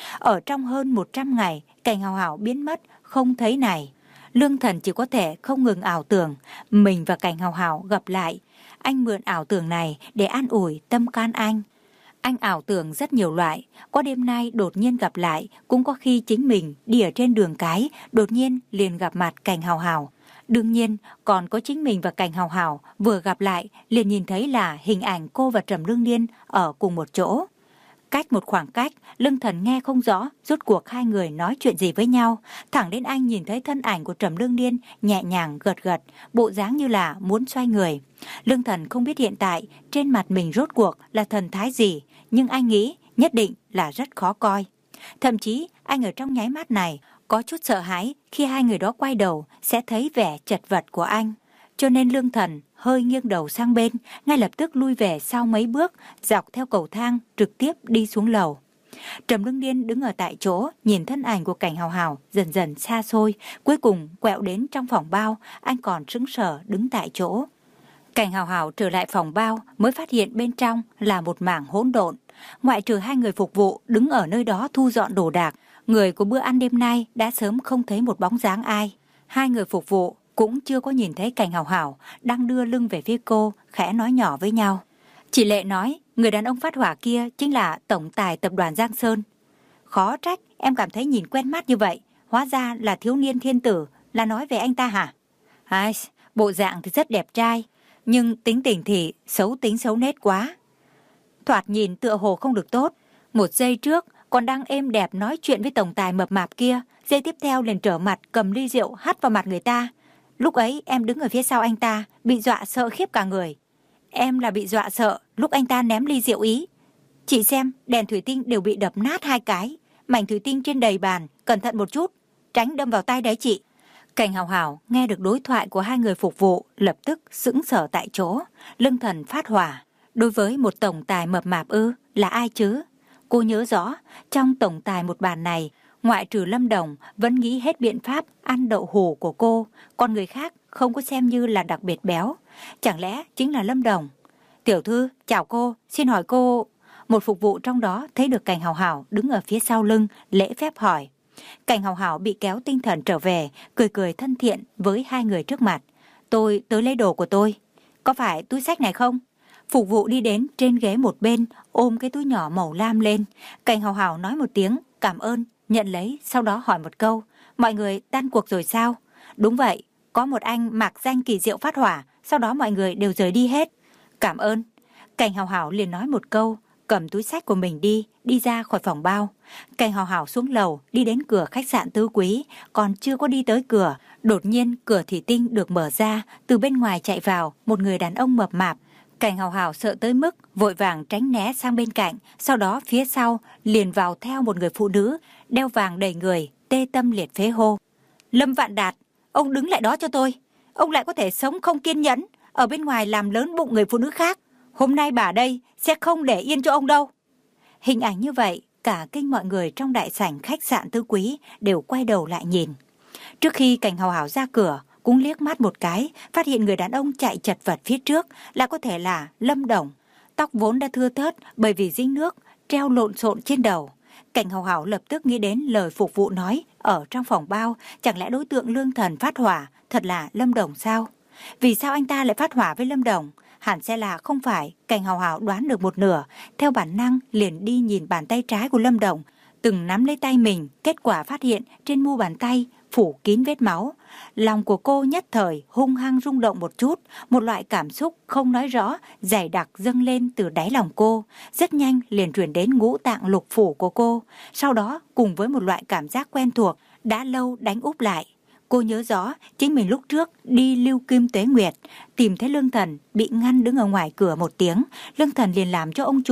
Ở trong hơn một trăm ngày, Cảnh Hào Hào biến mất không thấy này. Lương Thần chỉ có thể không ngừng ảo tưởng mình và Cảnh Hào Hào gặp lại. Anh mượn ảo tưởng này để an ủi tâm can anh. Anh ảo tưởng rất nhiều loại, có đêm nay đột nhiên gặp lại, cũng có khi chính mình đi ở trên đường cái, đột nhiên liền gặp mặt Cảnh Hào Hào. Đương nhiên, còn có chính mình và Cảnh Hào Hào vừa gặp lại, liền nhìn thấy là hình ảnh cô và Trầm Lương Niên ở cùng một chỗ. Cách một khoảng cách, Lương Thần nghe không rõ rốt cuộc hai người nói chuyện gì với nhau. Thẳng đến anh nhìn thấy thân ảnh của Trầm Lương Niên nhẹ nhàng gật gật, bộ dáng như là muốn xoay người. Lương Thần không biết hiện tại trên mặt mình rốt cuộc là thần thái gì, nhưng anh nghĩ nhất định là rất khó coi. Thậm chí anh ở trong nháy mắt này có chút sợ hãi khi hai người đó quay đầu sẽ thấy vẻ chật vật của anh. Cho nên Lương Thần hơi nghiêng đầu sang bên, ngay lập tức lui về sau mấy bước, dọc theo cầu thang trực tiếp đi xuống lầu. Trầm Lương Niên đứng ở tại chỗ, nhìn thân ảnh của Cảnh Hào Hào dần dần xa xôi, cuối cùng quẹo đến trong phòng bao, anh còn sững sờ đứng tại chỗ. Cảnh Hào Hào trở lại phòng bao mới phát hiện bên trong là một mảng hỗn độn. Ngoại trừ hai người phục vụ đứng ở nơi đó thu dọn đồ đạc, người của bữa ăn đêm nay đã sớm không thấy một bóng dáng ai. Hai người phục vụ cũng chưa có nhìn thấy Cảnh Hào Hào đang đưa lưng về phía cô, khẽ nói nhỏ với nhau. Chị Lệ nói, người đàn ông phát hỏa kia chính là tổng tài tập đoàn Giang Sơn. Khó trách, em cảm thấy nhìn quen mắt như vậy, hóa ra là thiếu niên thiên tử, là nói về anh ta hả? Ai, bộ dạng thì rất đẹp trai, nhưng tính tình thì xấu tính xấu nết quá. Thoạt nhìn tựa hồ không được tốt, một giây trước còn đang êm đẹp nói chuyện với tổng tài mập mạp kia, giây tiếp theo liền trở mặt cầm ly rượu hắt vào mặt người ta. Lúc ấy em đứng ở phía sau anh ta, bị dọa sợ khiếp cả người. Em là bị dọa sợ lúc anh ta ném ly rượu ý. Chị xem, đèn thủy tinh đều bị đập nát hai cái, mảnh thủy tinh trên đầy bàn, cẩn thận một chút, tránh đâm vào tay đấy chị. Cảnh Hào Hào nghe được đối thoại của hai người phục vụ, lập tức sững sờ tại chỗ. Lương Thần phát hỏa. Đối với một tổng tài mập mạp ư, là ai chứ? Cô nhớ rõ, trong tổng tài một bàn này, ngoại trừ Lâm Đồng vẫn nghĩ hết biện pháp ăn đậu hủ của cô, còn người khác không có xem như là đặc biệt béo. Chẳng lẽ chính là Lâm Đồng? Tiểu thư, chào cô, xin hỏi cô... Một phục vụ trong đó thấy được Cảnh Hào Hào đứng ở phía sau lưng, lễ phép hỏi. Cảnh Hào Hào bị kéo tinh thần trở về, cười cười thân thiện với hai người trước mặt. Tôi tới lấy đồ của tôi. Có phải túi xách này không? Phục vụ đi đến trên ghế một bên, ôm cái túi nhỏ màu lam lên. Cảnh Hào Hào nói một tiếng, cảm ơn, nhận lấy, sau đó hỏi một câu. Mọi người tan cuộc rồi sao? Đúng vậy, có một anh mặc danh kỳ diệu phát hỏa, sau đó mọi người đều rời đi hết. Cảm ơn. Cảnh Hào Hào liền nói một câu, cầm túi xách của mình đi, đi ra khỏi phòng bao. Cảnh Hào Hào xuống lầu, đi đến cửa khách sạn Tứ Quý, còn chưa có đi tới cửa. Đột nhiên cửa thủy tinh được mở ra, từ bên ngoài chạy vào một người đàn ông mập mạp. Cảnh Hào Hào sợ tới mức vội vàng tránh né sang bên cạnh, sau đó phía sau liền vào theo một người phụ nữ, đeo vàng đầy người, tê tâm liệt phế hô. Lâm Vạn Đạt, ông đứng lại đó cho tôi. Ông lại có thể sống không kiên nhẫn, ở bên ngoài làm lớn bụng người phụ nữ khác. Hôm nay bà đây sẽ không để yên cho ông đâu. Hình ảnh như vậy, cả kinh mọi người trong đại sảnh khách sạn Tứ Quý đều quay đầu lại nhìn. Trước khi Cảnh Hào Hào ra cửa, cũng liếc mắt một cái, phát hiện người đàn ông chạy chật vật phía trước là có thể là Lâm Đồng. Tóc vốn đã thưa thớt bởi vì dính nước, treo lộn xộn trên đầu. Cảnh Hào Hào lập tức nghĩ đến lời phục vụ nói ở trong phòng bao, chẳng lẽ đối tượng Lương Thần phát hỏa thật là Lâm Đồng sao? Vì sao anh ta lại phát hỏa với Lâm Đồng? Hẳn sẽ là không phải. Cảnh Hào Hào đoán được một nửa, theo bản năng liền đi nhìn bàn tay trái của Lâm Đồng, từng nắm lấy tay mình, kết quả phát hiện trên mu bàn tay phủ kín vết máu. Lòng của cô nhất thời hung hăng rung động một chút, một loại cảm xúc không nói rõ dày đặc dâng lên từ đáy lòng cô, rất nhanh liền truyền đến ngũ tạng lục phủ của cô, sau đó cùng với một loại cảm giác quen thuộc đã lâu đánh úp lại. Cô nhớ rõ chính mình lúc trước đi Lưu Kim Tuế Nguyệt, tìm thấy Lương Thần bị ngăn đứng ở ngoài cửa một tiếng, Lương Thần liền làm cho ông chủ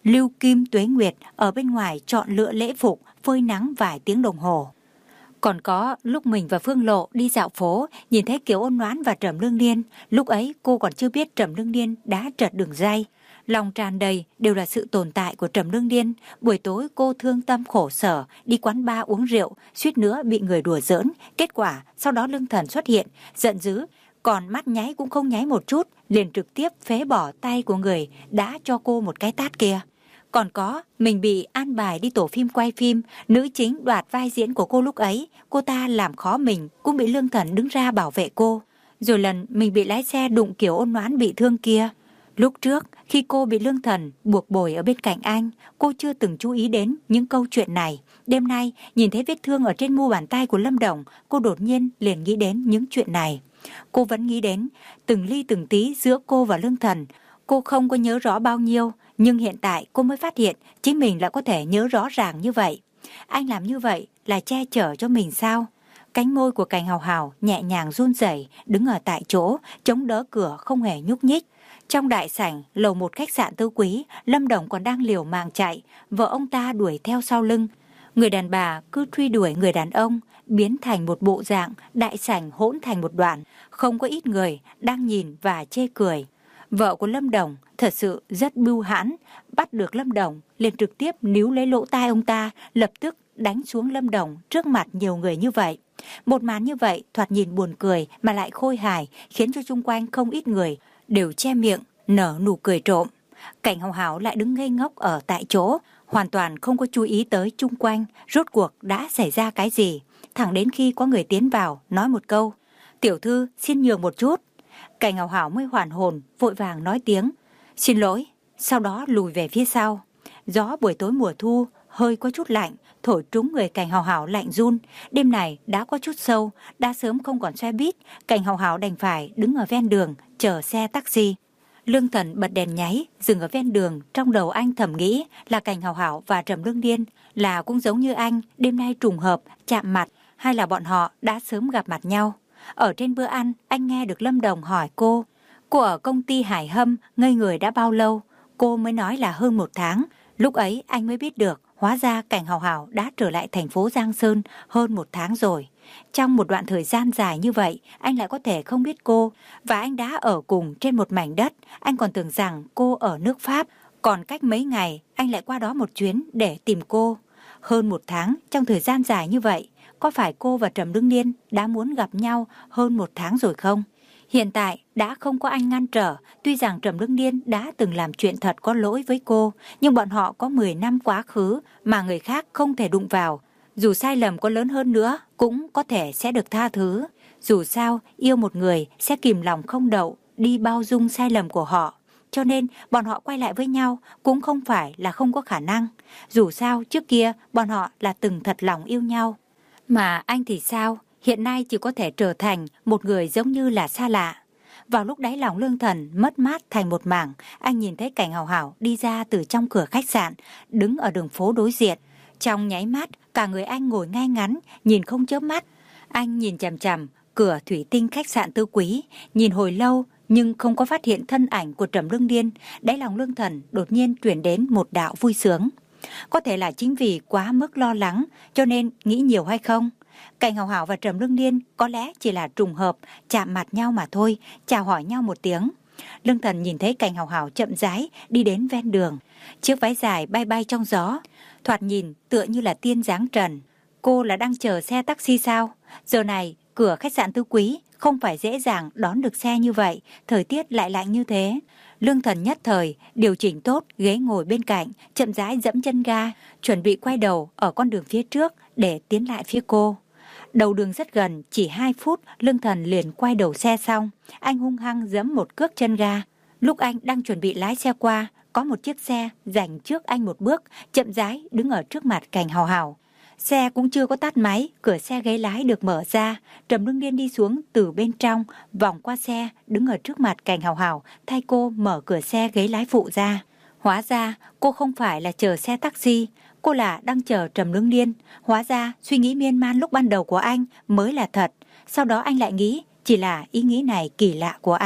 Lưu Kim Tuế Nguyệt ở bên ngoài chọn lựa lễ phục, phơi nắng vài tiếng đồng hồ. Còn có lúc mình và Phương Lộ đi dạo phố, nhìn thấy Kiều Ôn Noãn và Trầm Lương Niên, lúc ấy cô còn chưa biết Trầm Lương Niên đã trật đường ray. Lòng tràn đầy đều là sự tồn tại của Trầm Lương Niên. Buổi tối cô thương tâm khổ sở, đi quán bar uống rượu, suýt nữa bị người đùa giỡn. Kết quả sau đó Lương Thần xuất hiện, giận dữ, còn mắt nháy cũng không nháy một chút, liền trực tiếp phế bỏ tay của người đã cho cô một cái tát kia. Còn có, mình bị an bài đi tổ phim quay phim, nữ chính đoạt vai diễn của cô lúc ấy, cô ta làm khó mình, cũng bị Lương Thần đứng ra bảo vệ cô. Rồi lần mình bị lái xe đụng Kiều Ôn Noãn bị thương kia. Lúc trước, khi cô bị Lương Thần buộc bồi ở bên cạnh anh, cô chưa từng chú ý đến những câu chuyện này. Đêm nay, nhìn thấy vết thương ở trên mu bàn tay của Lâm Đồng, cô đột nhiên liền nghĩ đến những chuyện này. Cô vẫn nghĩ đến từng ly từng tí giữa cô và Lương Thần. Cô không có nhớ rõ bao nhiêu, nhưng hiện tại cô mới phát hiện chính mình lại có thể nhớ rõ ràng như vậy. Anh làm như vậy là che chở cho mình sao? Cánh môi của Cảnh Hào Hào nhẹ nhàng run rẩy, đứng ở tại chỗ, chống đỡ cửa không hề nhúc nhích. Trong đại sảnh, lầu một khách sạn Tứ Quý, Lâm Đồng còn đang liều mạng chạy, vợ ông ta đuổi theo sau lưng. Người đàn bà cứ truy đuổi người đàn ông, biến thành một bộ dạng, đại sảnh hỗn thành một đoạn, không có ít người đang nhìn và chê cười. Vợ của Lâm Đồng thật sự rất bưu hãn, bắt được Lâm Đồng liền trực tiếp níu lấy lỗ tai ông ta, lập tức đánh xuống Lâm Đồng trước mặt nhiều người như vậy. Một màn như vậy thoạt nhìn buồn cười mà lại khôi hài, khiến cho chung quanh không ít người đều che miệng nở nụ cười trộm. Cảnh Hào Hào lại đứng ngây ngốc ở tại chỗ, hoàn toàn không có chú ý tới chung quanh rốt cuộc đã xảy ra cái gì. Thẳng đến khi có người tiến vào nói một câu, tiểu thư xin nhường một chút. Cảnh Hào Hào mới hoàn hồn, vội vàng nói tiếng xin lỗi, sau đó lùi về phía sau. Gió buổi tối mùa thu hơi có chút lạnh, thổi trúng người Cảnh Hào Hào lạnh run. Đêm này đã có chút sâu, đã sớm không còn xe buýt, Cảnh Hào Hào đành phải đứng ở ven đường chờ xe taxi. Lương Thần bật đèn nháy, dừng ở ven đường, trong đầu anh thầm nghĩ là Cảnh Hào Hào và Trầm Lương Niên là cũng giống như anh, đêm nay trùng hợp chạm mặt, hay là bọn họ đã sớm gặp mặt nhau. Ở trên bữa ăn, anh nghe được Lâm Đồng hỏi cô, cô ở công ty Hải Hâm ngây người đã bao lâu? Cô mới nói là hơn một tháng. Lúc ấy anh mới biết được, hóa ra Cảnh Hào Hào đã trở lại thành phố Giang Sơn hơn một tháng rồi. Trong một đoạn thời gian dài như vậy, anh lại có thể không biết cô, và anh đã ở cùng trên một mảnh đất. Anh còn tưởng rằng cô ở nước Pháp, còn cách mấy ngày anh lại qua đó một chuyến để tìm cô. Hơn một tháng, trong thời gian dài như vậy, có phải cô và Trầm Lương Niên đã muốn gặp nhau hơn một tháng rồi không? Hiện tại đã không có anh ngăn trở, tuy rằng Trầm Lương Niên đã từng làm chuyện thật có lỗi với cô, nhưng bọn họ có mười năm quá khứ mà người khác không thể đụng vào. Dù sai lầm có lớn hơn nữa, cũng có thể sẽ được tha thứ. Dù sao, yêu một người sẽ kìm lòng không đậu, đi bao dung sai lầm của họ. Cho nên, bọn họ quay lại với nhau cũng không phải là không có khả năng. Dù sao, trước kia, bọn họ là từng thật lòng yêu nhau. Mà anh thì sao? Hiện nay chỉ có thể trở thành một người giống như là xa lạ. Vào lúc đáy lòng Lương Thần mất mát thành một mảng, anh nhìn thấy Cảnh Hào Hào đi ra từ trong cửa khách sạn, đứng ở đường phố đối diện. Trong nháy mắt, cả người anh ngồi ngay ngắn, nhìn không chớp mắt. Anh nhìn chằm chằm cửa thủy tinh khách sạn Tứ Quý, nhìn hồi lâu nhưng không có phát hiện thân ảnh của Trầm Lương Niên. Đáy lòng Lương Thần đột nhiên truyền đến một đạo vui sướng. Có thể là chính vì quá mức lo lắng cho nên nghĩ nhiều hay không? Cảnh Hào Hào và Trầm Lương Niên có lẽ chỉ là trùng hợp chạm mặt nhau mà thôi, chào hỏi nhau một tiếng. Lương Thần nhìn thấy Cảnh Hào Hào chậm rãi đi đến ven đường, chiếc váy dài bay bay trong gió, thoạt nhìn tựa như là tiên dáng trần. Cô là đang chờ xe taxi sao? Giờ này cửa khách sạn Tứ Quý không phải dễ dàng đón được xe như vậy, thời tiết lại lạnh như thế. Lương Thần nhất thời điều chỉnh tốt ghế ngồi bên cạnh, chậm rãi dẫm chân ga, chuẩn bị quay đầu ở con đường phía trước để tiến lại phía cô. Đầu đường rất gần, chỉ hai phút Lương Thần liền quay đầu xe xong, anh hung hăng giẫm một cước chân ga. Lúc anh đang chuẩn bị lái xe qua, có một chiếc xe dành trước anh một bước, chậm rãi đứng ở trước mặt Cảnh Hào Hào. Xe cũng chưa có tắt máy, cửa xe ghế lái được mở ra, Trầm Lương Niên đi xuống từ bên trong, vòng qua xe, đứng ở trước mặt Cảnh Hào Hào, thay cô mở cửa xe ghế lái phụ ra. Hóa ra, cô không phải là chờ xe taxi, cô là đang chờ Trầm Lương Niên. Hóa ra, suy nghĩ miên man lúc ban đầu của anh mới là thật, sau đó anh lại nghĩ chỉ là ý nghĩ này kỳ lạ của anh.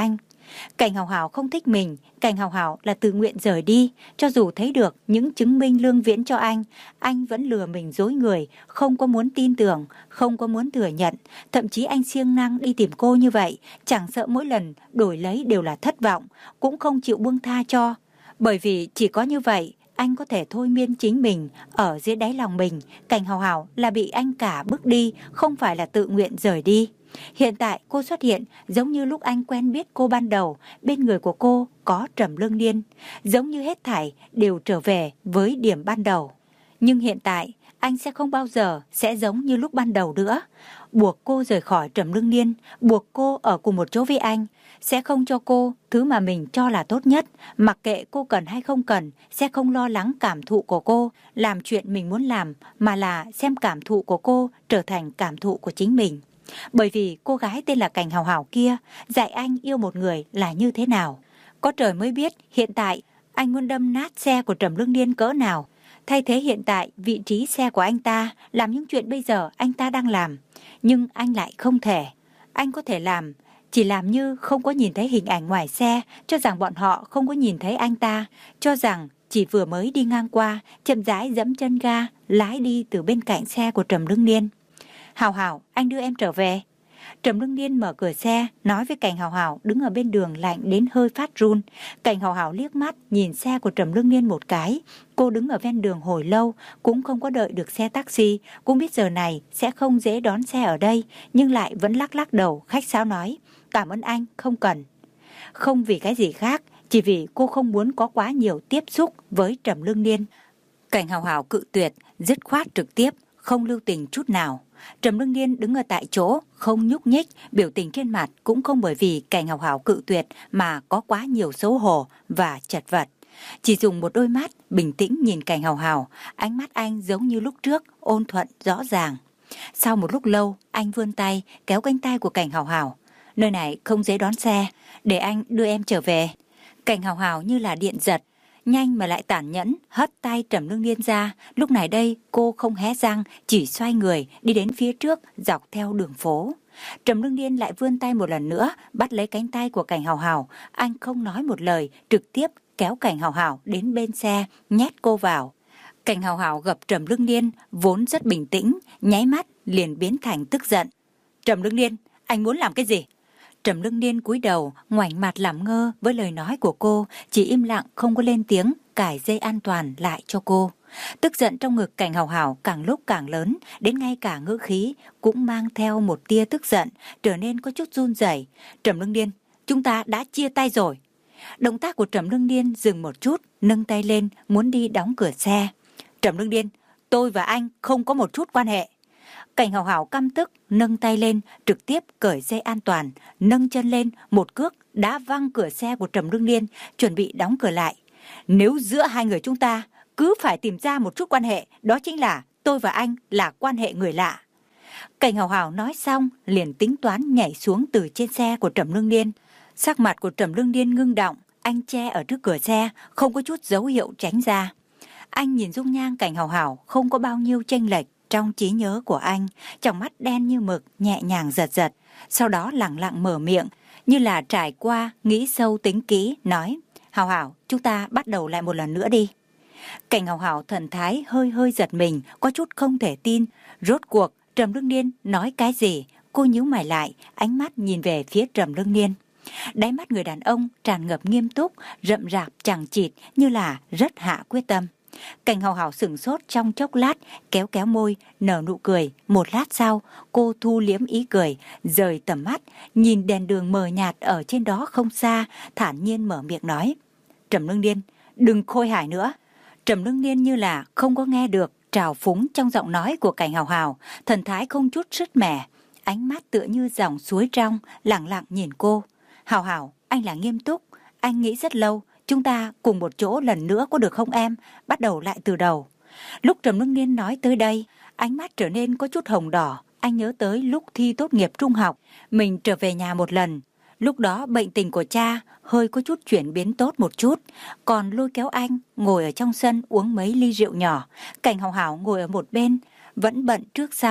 Cảnh Hào Hào không thích mình, Cảnh Hào Hào là tự nguyện rời đi. Cho dù thấy được những chứng minh Lương Viễn cho anh, anh vẫn lừa mình dối người, không có muốn tin tưởng, không có muốn thừa nhận. Thậm chí anh siêng năng đi tìm cô như vậy, chẳng sợ mỗi lần đổi lấy đều là thất vọng, cũng không chịu buông tha cho. Bởi vì chỉ có như vậy, anh có thể thôi miên chính mình ở dưới đáy lòng mình. Cảnh Hào Hào là bị anh cả bước đi, không phải là tự nguyện rời đi. Hiện tại cô xuất hiện giống như lúc anh quen biết cô ban đầu, bên người của cô có Trầm Lương Niên, giống như hết thảy đều trở về với điểm ban đầu. Nhưng hiện tại anh sẽ không bao giờ sẽ giống như lúc ban đầu nữa. Buộc cô rời khỏi Trầm Lương Niên, buộc cô ở cùng một chỗ với anh, sẽ không cho cô thứ mà mình cho là tốt nhất, mặc kệ cô cần hay không cần, sẽ không lo lắng cảm thụ của cô, làm chuyện mình muốn làm, mà là xem cảm thụ của cô trở thành cảm thụ của chính mình. Bởi vì cô gái tên là Cảnh Hào Hào kia dạy anh yêu một người là như thế nào. Có trời mới biết hiện tại anh muốn đâm nát xe của Trầm Lương Niên cỡ nào, thay thế hiện tại vị trí xe của anh ta, làm những chuyện bây giờ anh ta đang làm. Nhưng anh lại không thể. Anh có thể làm, chỉ làm như không có nhìn thấy hình ảnh ngoài xe, cho rằng bọn họ không có nhìn thấy anh ta, cho rằng chỉ vừa mới đi ngang qua, chậm rãi giẫm chân ga, lái đi từ bên cạnh xe của Trầm Lương Niên. Hào Hào, anh đưa em trở về. Trầm Lương Niên mở cửa xe, nói với Cảnh Hào Hào đứng ở bên đường lạnh đến hơi phát run. Cảnh Hào Hào liếc mắt nhìn xe của Trầm Lương Niên một cái. Cô đứng ở ven đường hồi lâu, cũng không có đợi được xe taxi, cũng biết giờ này sẽ không dễ đón xe ở đây, nhưng lại vẫn lắc lắc đầu, khách sáo nói, cảm ơn anh, không cần. Không vì cái gì khác, chỉ vì cô không muốn có quá nhiều tiếp xúc với Trầm Lương Niên. Cảnh Hào Hào cự tuyệt, dứt khoát trực tiếp, không lưu tình chút nào. Trầm Lương Niên đứng ở tại chỗ, không nhúc nhích, biểu tình trên mặt cũng không bởi vì Cảnh Hào Hào cự tuyệt mà có quá nhiều xấu hổ và chật vật. Chỉ dùng một đôi mắt bình tĩnh nhìn Cảnh Hào Hào, ánh mắt anh giống như lúc trước, ôn thuận, rõ ràng. Sau một lúc lâu, anh vươn tay, kéo cánh tay của Cảnh Hào Hào. Nơi này không dễ đón xe, để anh đưa em trở về. Cảnh Hào Hào như là điện giật, nhanh mà lại tàn nhẫn, hất tay Trầm Lương Niên ra. Lúc này đây cô không hé răng, chỉ xoay người đi đến phía trước, dọc theo đường phố. Trầm Lương Niên lại vươn tay một lần nữa, bắt lấy cánh tay của Cảnh Hào Hào. Anh không nói một lời, trực tiếp kéo Cảnh Hào Hào đến bên xe, nhét cô vào. Cảnh Hào Hào gặp Trầm Lương Niên vốn rất bình tĩnh, nháy mắt liền biến thành tức giận. Trầm Lương Niên, anh muốn làm cái gì? Trầm Lương Niên cúi đầu, ngoảnh mặt làm ngơ với lời nói của cô, chỉ im lặng không có lên tiếng, cài dây an toàn lại cho cô. Tức giận trong ngực Cảnh Hào Hào càng lúc càng lớn, đến ngay cả ngữ khí cũng mang theo một tia tức giận, trở nên có chút run rẩy. Trầm Lương Niên, chúng ta đã chia tay rồi. Động tác của Trầm Lương Niên dừng một chút, nâng tay lên muốn đi đóng cửa xe. Trầm Lương Niên, tôi và anh không có một chút quan hệ. Cảnh Hào Hào căm tức, nâng tay lên, trực tiếp cởi dây an toàn, nâng chân lên, một cước đã văng cửa xe của Trầm Lương Niên, chuẩn bị đóng cửa lại. Nếu giữa hai người chúng ta cứ phải tìm ra một chút quan hệ, đó chính là tôi và anh là quan hệ người lạ. Cảnh Hào Hào nói xong, liền tính toán nhảy xuống từ trên xe của Trầm Lương Niên. Sắc mặt của Trầm Lương Niên ngưng động, anh che ở trước cửa xe, không có chút dấu hiệu tránh ra. Anh nhìn dung nhan Cảnh Hào Hào không có bao nhiêu chênh lệch trong trí nhớ của anh, trong mắt đen như mực, nhẹ nhàng giật giật. Sau đó lẳng lặng mở miệng, như là trải qua, nghĩ sâu tính kỹ, nói, Hào Hào, chúng ta bắt đầu lại một lần nữa đi. Cảnh Hào Hào thần thái hơi hơi giật mình, có chút không thể tin. Rốt cuộc, Trầm Lương Niên nói cái gì? Cô nhíu mày lại, ánh mắt nhìn về phía Trầm Lương Niên. Đáy mắt người đàn ông tràn ngập nghiêm túc, rậm rạp chẳng chịt, như là rất hạ quyết tâm. Cảnh Hào Hào sửng sốt trong chốc lát, kéo kéo môi, nở nụ cười. Một lát sau, cô thu liếm ý cười, rời tầm mắt, nhìn đèn đường mờ nhạt ở trên đó không xa, thản nhiên mở miệng nói, Trầm Lương Niên, đừng khôi hài nữa. Trầm Lương Niên như là không có nghe được trào phúng trong giọng nói của Cảnh Hào Hào, thần thái không chút sứt mẻ, ánh mắt tựa như dòng suối trong, lặng lặng nhìn cô. Hào Hào, anh là nghiêm túc, anh nghĩ rất lâu, chúng ta cùng một chỗ lần nữa có được không em? Bắt đầu lại từ đầu. Lúc Trầm Lương Niên nói tới đây, ánh mắt trở nên có chút hồng đỏ. Anh nhớ tới lúc thi tốt nghiệp trung học, mình trở về nhà một lần. Lúc đó bệnh tình của cha hơi có chút chuyển biến tốt một chút, còn lôi kéo anh ngồi ở trong sân uống mấy ly rượu nhỏ. Cảnh Hào Hào ngồi ở một bên, vẫn bận trước sau.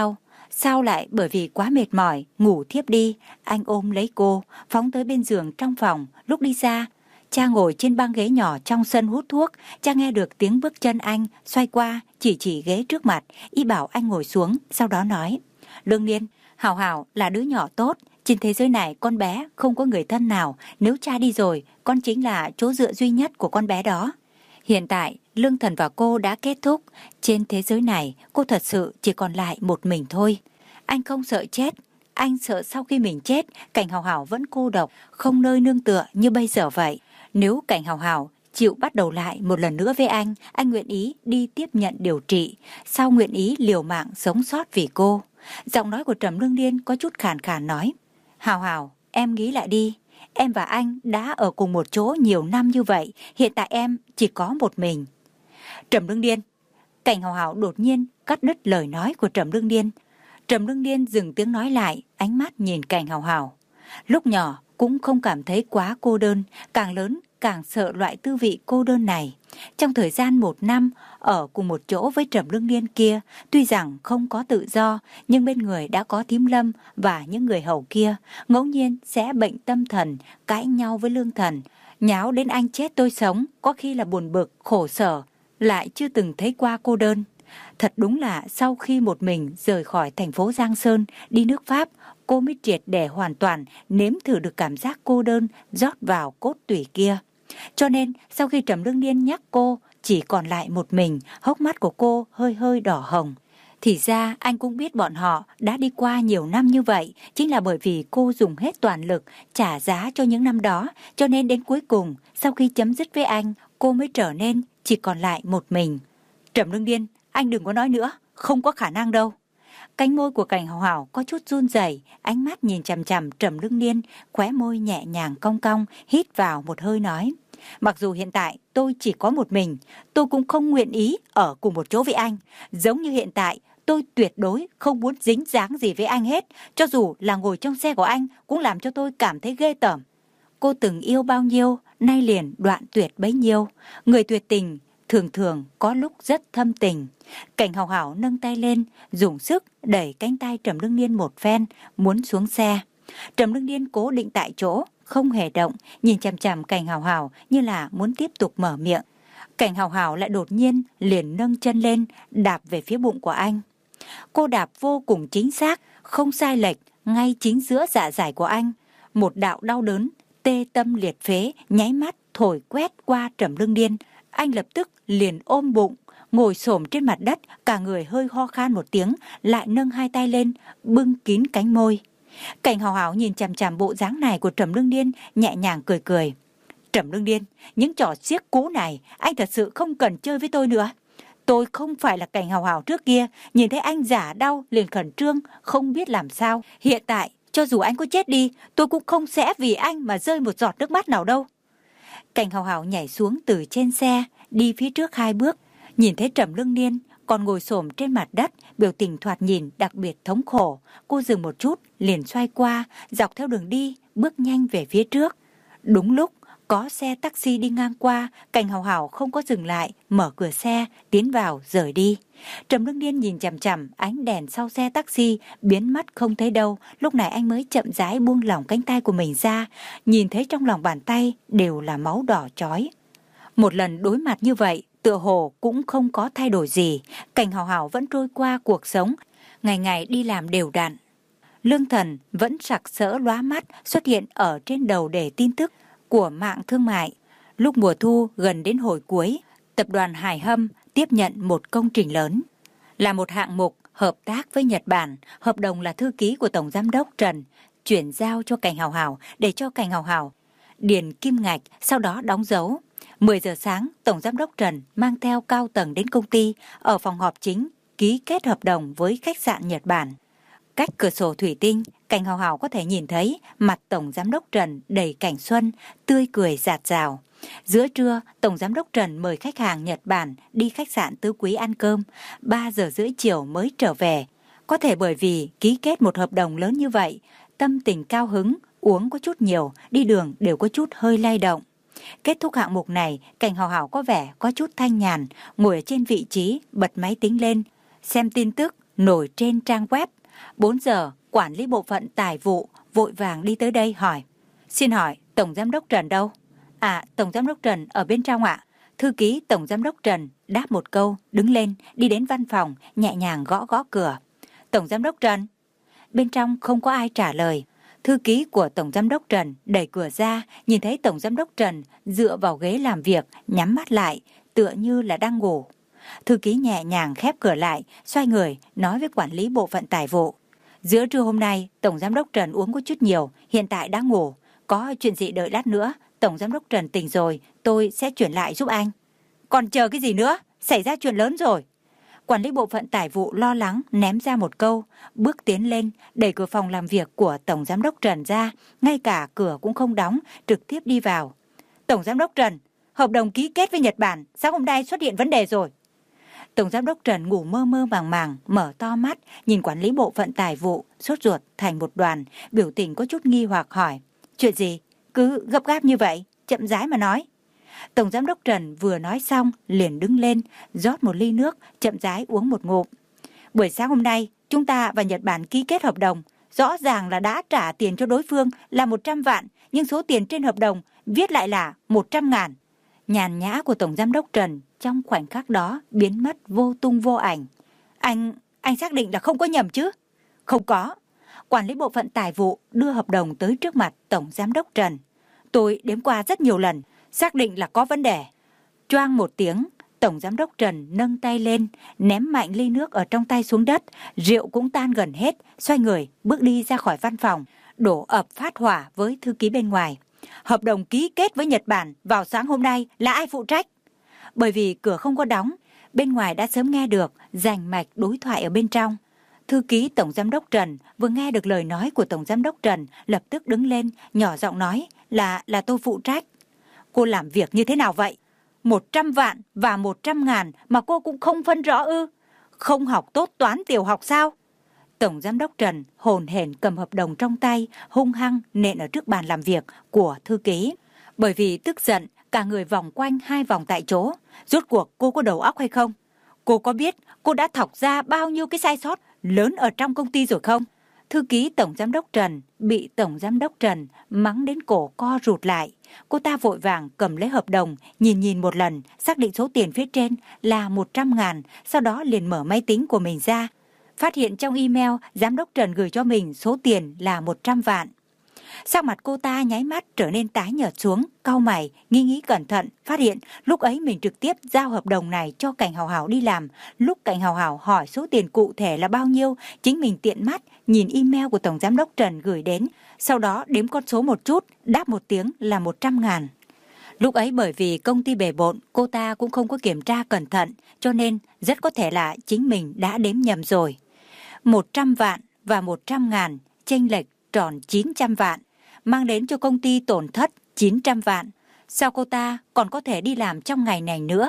Sao lại bởi vì quá mệt mỏi, ngủ thiếp đi. Anh ôm lấy cô, phóng tới bên giường trong phòng. Lúc đi ra, cha ngồi trên băng ghế nhỏ trong sân hút thuốc. Cha nghe được tiếng bước chân anh, xoay qua, chỉ chỉ ghế trước mặt, ý bảo anh ngồi xuống, sau đó nói: Lương Niên, Hảo Hảo là đứa nhỏ tốt. Trên thế giới này con bé không có người thân nào. Nếu cha đi rồi, con chính là chỗ dựa duy nhất của con bé đó. Hiện tại, Lương Thần và cô đã kết thúc. Trên thế giới này, cô thật sự chỉ còn lại một mình thôi. Anh không sợ chết. Anh sợ sau khi mình chết, Cảnh Hào Hào vẫn cô độc, không nơi nương tựa như bây giờ vậy. Nếu Cảnh Hào Hào chịu bắt đầu lại một lần nữa với anh, anh nguyện ý đi tiếp nhận điều trị, sau nguyện ý liều mạng sống sót vì cô. Giọng nói của Trầm Lương Điên có chút khàn khàn nói: Hào Hào, em nghĩ lại đi. Em và anh đã ở cùng một chỗ nhiều năm như vậy, hiện tại em chỉ có một mình. Trầm Lương Điên. Cảnh Hào Hào đột nhiên cắt đứt lời nói của Trầm Lương Điên. Trầm Lương Điên dừng tiếng nói lại, ánh mắt nhìn Cảnh Hào Hào. Lúc nhỏ cũng không cảm thấy quá cô đơn, càng lớn càng sợ loại tư vị cô đơn này. Trong thời gian một năm ở cùng một chỗ với Trầm Lương Điên kia, tuy rằng không có tự do, nhưng bên người đã có Thím Lâm và những người hầu kia, ngẫu nhiên sẽ bệnh tâm thần, cãi nhau với Lương Thần, nháo đến anh chết tôi sống, có khi là buồn bực, khổ sở, lại chưa từng thấy qua cô đơn. Thật đúng là sau khi một mình rời khỏi thành phố Giang Sơn đi nước Pháp, cô mới triệt để hoàn toàn nếm thử được cảm giác cô đơn rót vào cốt tủy kia. Cho nên sau khi Trầm Lương Điên nhắc cô chỉ còn lại một mình, hốc mắt của cô hơi hơi đỏ hồng. Thì ra anh cũng biết bọn họ đã đi qua nhiều năm như vậy, chính là bởi vì cô dùng hết toàn lực trả giá cho những năm đó, cho nên đến cuối cùng, sau khi chấm dứt với anh, cô mới trở nên chỉ còn lại một mình. Trầm Lương Điên, anh đừng có nói nữa, không có khả năng đâu. Cánh môi của Cảnh Hào Hào có chút run rẩy, ánh mắt nhìn chằm chằm Trầm Lương Điên, khóe môi nhẹ nhàng cong cong, hít vào một hơi nói: Mặc dù hiện tại tôi chỉ có một mình, tôi cũng không nguyện ý ở cùng một chỗ với anh. Giống như hiện tại, tôi tuyệt đối không muốn dính dáng gì với anh hết, cho dù là ngồi trong xe của anh cũng làm cho tôi cảm thấy ghê tởm. Cô từng yêu bao nhiêu, nay liền đoạn tuyệt bấy nhiêu. Người tuyệt tình thường thường có lúc rất thâm tình. Cảnh Hào Hào nâng tay lên, dùng sức đẩy cánh tay Trầm Lương Điên một phen, muốn xuống xe. Trầm Lương Điên cố định tại chỗ, không hề động, nhìn chằm chằm Cảnh Hào Hào như là muốn tiếp tục mở miệng. Cảnh Hào Hào lại đột nhiên liền nâng chân lên, đạp về phía bụng của anh. Cô đạp vô cùng chính xác, không sai lệch, ngay chính giữa dạ dày của anh. Một đạo đau đớn, tê tâm liệt phế, nháy mắt thổi quét qua Trầm Lương Điên. Anh lập tức liền ôm bụng, ngồi xổm trên mặt đất, cả người hơi ho khan một tiếng, lại nâng hai tay lên, bưng kín cánh môi. Cảnh Hào Hào nhìn chằm chằm bộ dáng này của Trầm Lương Điên, nhẹ nhàng cười cười. Trầm Lương Điên, những trò xiếc cũ này, anh thật sự không cần chơi với tôi nữa. Tôi không phải là Cảnh Hào Hào trước kia, nhìn thấy anh giả đau liền khẩn trương, không biết làm sao. Hiện tại, cho dù anh có chết đi, tôi cũng không sẽ vì anh mà rơi một giọt nước mắt nào đâu. Cảnh Hào Hào nhảy xuống từ trên xe, đi phía trước hai bước, nhìn thấy Trầm Lương Điên còn ngồi xổm trên mặt đất, biểu tình thoạt nhìn đặc biệt thống khổ. Cô dừng một chút, liền xoay qua, dọc theo đường đi, bước nhanh về phía trước. Đúng lúc có xe taxi đi ngang qua, Cảnh Hào Hào không có dừng lại, mở cửa xe, tiến vào, rời đi. Trầm Lương Điên nhìn chằm chằm ánh đèn sau xe taxi, biến mất không thấy đâu. Lúc này anh mới chậm rãi buông lỏng cánh tay của mình ra, nhìn thấy trong lòng bàn tay đều là máu đỏ chói. Một lần đối mặt như vậy, tựa hồ cũng không có thay đổi gì. Cảnh Hào Hào vẫn trôi qua cuộc sống, ngày ngày đi làm đều đặn. Lương Thần vẫn sặc sỡ lóa mắt xuất hiện ở trên đầu để tin tức của mạng thương mại. Lúc mùa thu gần đến hồi cuối, tập đoàn Hải Hâm tiếp nhận một công trình lớn. Là một hạng mục hợp tác với Nhật Bản, hợp đồng là thư ký của Tổng Giám đốc Trần chuyển giao cho Cảnh Hào Hào để cho Cảnh Hào Hào điền kim ngạch, sau đó đóng dấu. mười giờ sáng, Tổng Giám đốc Trần mang theo cao tầng đến công ty, ở phòng họp chính, ký kết hợp đồng với khách sạn Nhật Bản. Cách cửa sổ thủy tinh, Cảnh Hào Hào có thể nhìn thấy mặt Tổng Giám đốc Trần đầy cảnh xuân, tươi cười rạt rào. Giữa trưa, Tổng Giám đốc Trần mời khách hàng Nhật Bản đi khách sạn Tứ Quý ăn cơm, ba giờ rưỡi chiều mới trở về. Có thể bởi vì ký kết một hợp đồng lớn như vậy, tâm tình cao hứng, uống có chút nhiều, đi đường đều có chút hơi lay động. Kết thúc hạng mục này, Cảnh Hào Hào có vẻ có chút thanh nhàn, ngồi ở trên vị trí, bật máy tính lên, xem tin tức nổi trên trang web. Bốn giờ, quản lý bộ phận tài vụ vội vàng đi tới đây hỏi. Xin hỏi, Tổng Giám đốc Trần đâu? À, Tổng Giám đốc Trần ở bên trong ạ. Thư ký Tổng Giám đốc Trần đáp một câu, đứng lên, đi đến văn phòng, nhẹ nhàng gõ gõ cửa. Tổng Giám đốc Trần. Bên trong không có ai trả lời. Thư ký của Tổng Giám đốc Trần đẩy cửa ra, nhìn thấy Tổng Giám đốc Trần dựa vào ghế làm việc, nhắm mắt lại, tựa như là đang ngủ. Thư ký nhẹ nhàng khép cửa lại, xoay người, nói với quản lý bộ phận tài vụ. Giữa trưa hôm nay, Tổng Giám đốc Trần uống có chút nhiều, hiện tại đã ngủ. Có chuyện gì đợi lát nữa, Tổng Giám đốc Trần tỉnh rồi, tôi sẽ chuyển lại giúp anh. Còn chờ cái gì nữa? Xảy ra chuyện lớn rồi. Quản lý bộ phận tài vụ lo lắng ném ra một câu, bước tiến lên, đẩy cửa phòng làm việc của Tổng Giám đốc Trần ra, ngay cả cửa cũng không đóng, trực tiếp đi vào. Tổng Giám đốc Trần, hợp đồng ký kết với Nhật Bản, sáng hôm nay xuất hiện vấn đề rồi. Tổng Giám đốc Trần ngủ mơ mơ màng màng, mở to mắt, nhìn quản lý bộ phận tài vụ, sốt ruột thành một đoàn, biểu tình có chút nghi hoặc hỏi. Chuyện gì? Cứ gấp gáp như vậy, chậm rãi mà nói. Tổng Giám đốc Trần vừa nói xong, liền đứng lên, rót một ly nước, chậm rãi uống một ngụm. Buổi sáng hôm nay, chúng ta và Nhật Bản ký kết hợp đồng. Rõ ràng là đã trả tiền cho đối phương là một trăm vạn, nhưng số tiền trên hợp đồng viết lại là một trăm ngàn. Nhàn nhã của Tổng Giám đốc Trần trong khoảnh khắc đó biến mất vô tung vô ảnh. Anh, anh xác định là không có nhầm chứ? Không có. Quản lý bộ phận tài vụ đưa hợp đồng tới trước mặt Tổng Giám đốc Trần. Tôi đếm qua rất nhiều lần, xác định là có vấn đề. Choang một tiếng, Tổng Giám đốc Trần nâng tay lên, ném mạnh ly nước ở trong tay xuống đất, rượu cũng tan gần hết, xoay người, bước đi ra khỏi văn phòng, đổ ập phát hỏa với thư ký bên ngoài. Hợp đồng ký kết với Nhật Bản vào sáng hôm nay là ai phụ trách? Bởi vì cửa không có đóng, bên ngoài đã sớm nghe được rành mạch đối thoại ở bên trong. Thư ký Tổng Giám đốc Trần vừa nghe được lời nói của Tổng Giám đốc Trần, lập tức đứng lên, nhỏ giọng nói là là tôi phụ trách. Cô làm việc như thế nào vậy? Một trăm vạn và một trăm ngàn mà cô cũng không phân rõ ư? Không học tốt toán tiểu học sao? Tổng Giám đốc Trần hồn hển cầm hợp đồng trong tay, hung hăng nện ở trước bàn làm việc của thư ký. Bởi vì tức giận, cả người vòng quanh hai vòng tại chỗ. Rốt cuộc cô có đầu óc hay không? Cô có biết cô đã thọc ra bao nhiêu cái sai sót lớn ở trong công ty rồi không? Thư ký Tổng Giám đốc Trần bị Tổng Giám đốc Trần mắng đến cổ co rụt lại. Cô ta vội vàng cầm lấy hợp đồng, nhìn nhìn một lần, xác định số tiền phía trên là một trăm ngàn, sau đó liền mở máy tính của mình ra. Phát hiện trong email Giám đốc Trần gửi cho mình số tiền là một trăm vạn. Sắc mặt cô ta nháy mắt trở nên tái nhợt xuống, cau mày, nghi nghĩ cẩn thận, phát hiện lúc ấy mình trực tiếp giao hợp đồng này cho Cảnh Hào Hào đi làm. Lúc Cảnh Hào Hào hỏi số tiền cụ thể là bao nhiêu, chính mình tiện mắt nhìn email của Tổng Giám đốc Trần gửi đến, sau đó đếm con số một chút, đáp một tiếng là một trăm ngàn. Lúc ấy bởi vì công ty bề bộn, cô ta cũng không có kiểm tra cẩn thận, cho nên rất có thể là chính mình đã đếm nhầm rồi. một trăm vạn và một trăm ngàn, chênh lệch tròn chín trăm vạn, mang đến cho công ty tổn thất chín trăm vạn. Sao cô ta còn có thể đi làm trong ngày này nữa?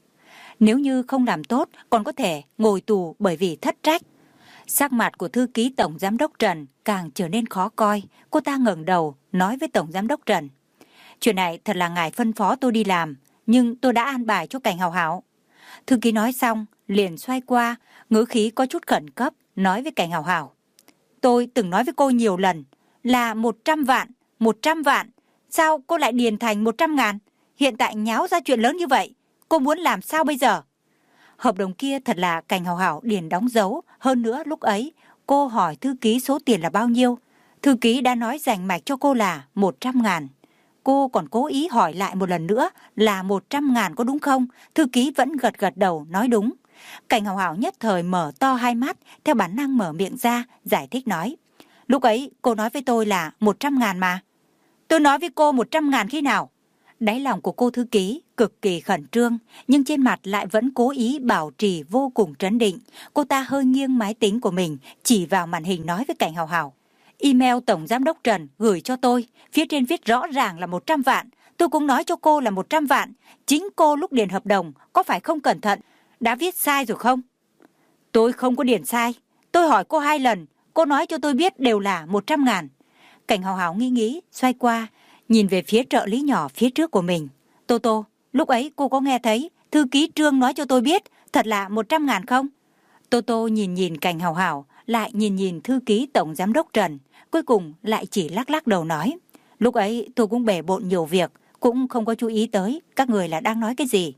Nếu như không làm tốt, còn có thể ngồi tù bởi vì thất trách. Sắc mặt của thư ký Tổng Giám đốc Trần càng trở nên khó coi. Cô ta ngẩng đầu, nói với Tổng Giám đốc Trần. Chuyện này thật là ngài phân phó tôi đi làm, nhưng tôi đã an bài cho Cảnh Hào Hào. Thư ký nói xong, liền xoay qua, ngữ khí có chút khẩn cấp, nói với Cảnh Hào Hào. Tôi từng nói với cô nhiều lần là một trăm vạn, một trăm vạn. Sao cô lại điền thành một trăm ngàn? Hiện tại nháo ra chuyện lớn như vậy, cô muốn làm sao bây giờ? Hợp đồng kia thật là Cảnh Hào Hào điền đóng dấu. Hơn nữa lúc ấy, cô hỏi thư ký số tiền là bao nhiêu. Thư ký đã nói rành mạch cho cô là một trăm ngàn. Cô còn cố ý hỏi lại một lần nữa là một trăm ngàn có đúng không? Thư ký vẫn gật gật đầu nói đúng. Cảnh Hào Hào nhất thời mở to hai mắt, theo bản năng mở miệng ra, giải thích nói. Lúc ấy cô nói với tôi là một trăm ngàn mà. Tôi nói với cô một trăm ngàn khi nào? Đáy lòng của cô thư ký cực kỳ khẩn trương, nhưng trên mặt lại vẫn cố ý bảo trì vô cùng trấn định. Cô ta hơi nghiêng máy tính của mình, chỉ vào màn hình nói với Cảnh Hào Hào. Email Tổng Giám đốc Trần gửi cho tôi, phía trên viết rõ ràng là một trăm vạn. Tôi cũng nói cho cô là một trăm vạn. Chính cô lúc điền hợp đồng có phải không cẩn thận, đã viết sai rồi không? Tôi không có điền sai. Tôi hỏi cô hai lần, cô nói cho tôi biết đều là một trăm ngàn. Cảnh Hào Hào nghi nghĩ, xoay qua, nhìn về phía trợ lý nhỏ phía trước của mình. Tô Tô, lúc ấy cô có nghe thấy thư ký Trương nói cho tôi biết thật là một trăm ngàn không? Tô Tô nhìn nhìn Cảnh Hào Hào, lại nhìn nhìn thư ký tổng giám đốc Trần, cuối cùng lại chỉ lắc lắc đầu nói, lúc ấy tôi cũng bề bộn nhiều việc, cũng không có chú ý tới các người là đang nói cái gì.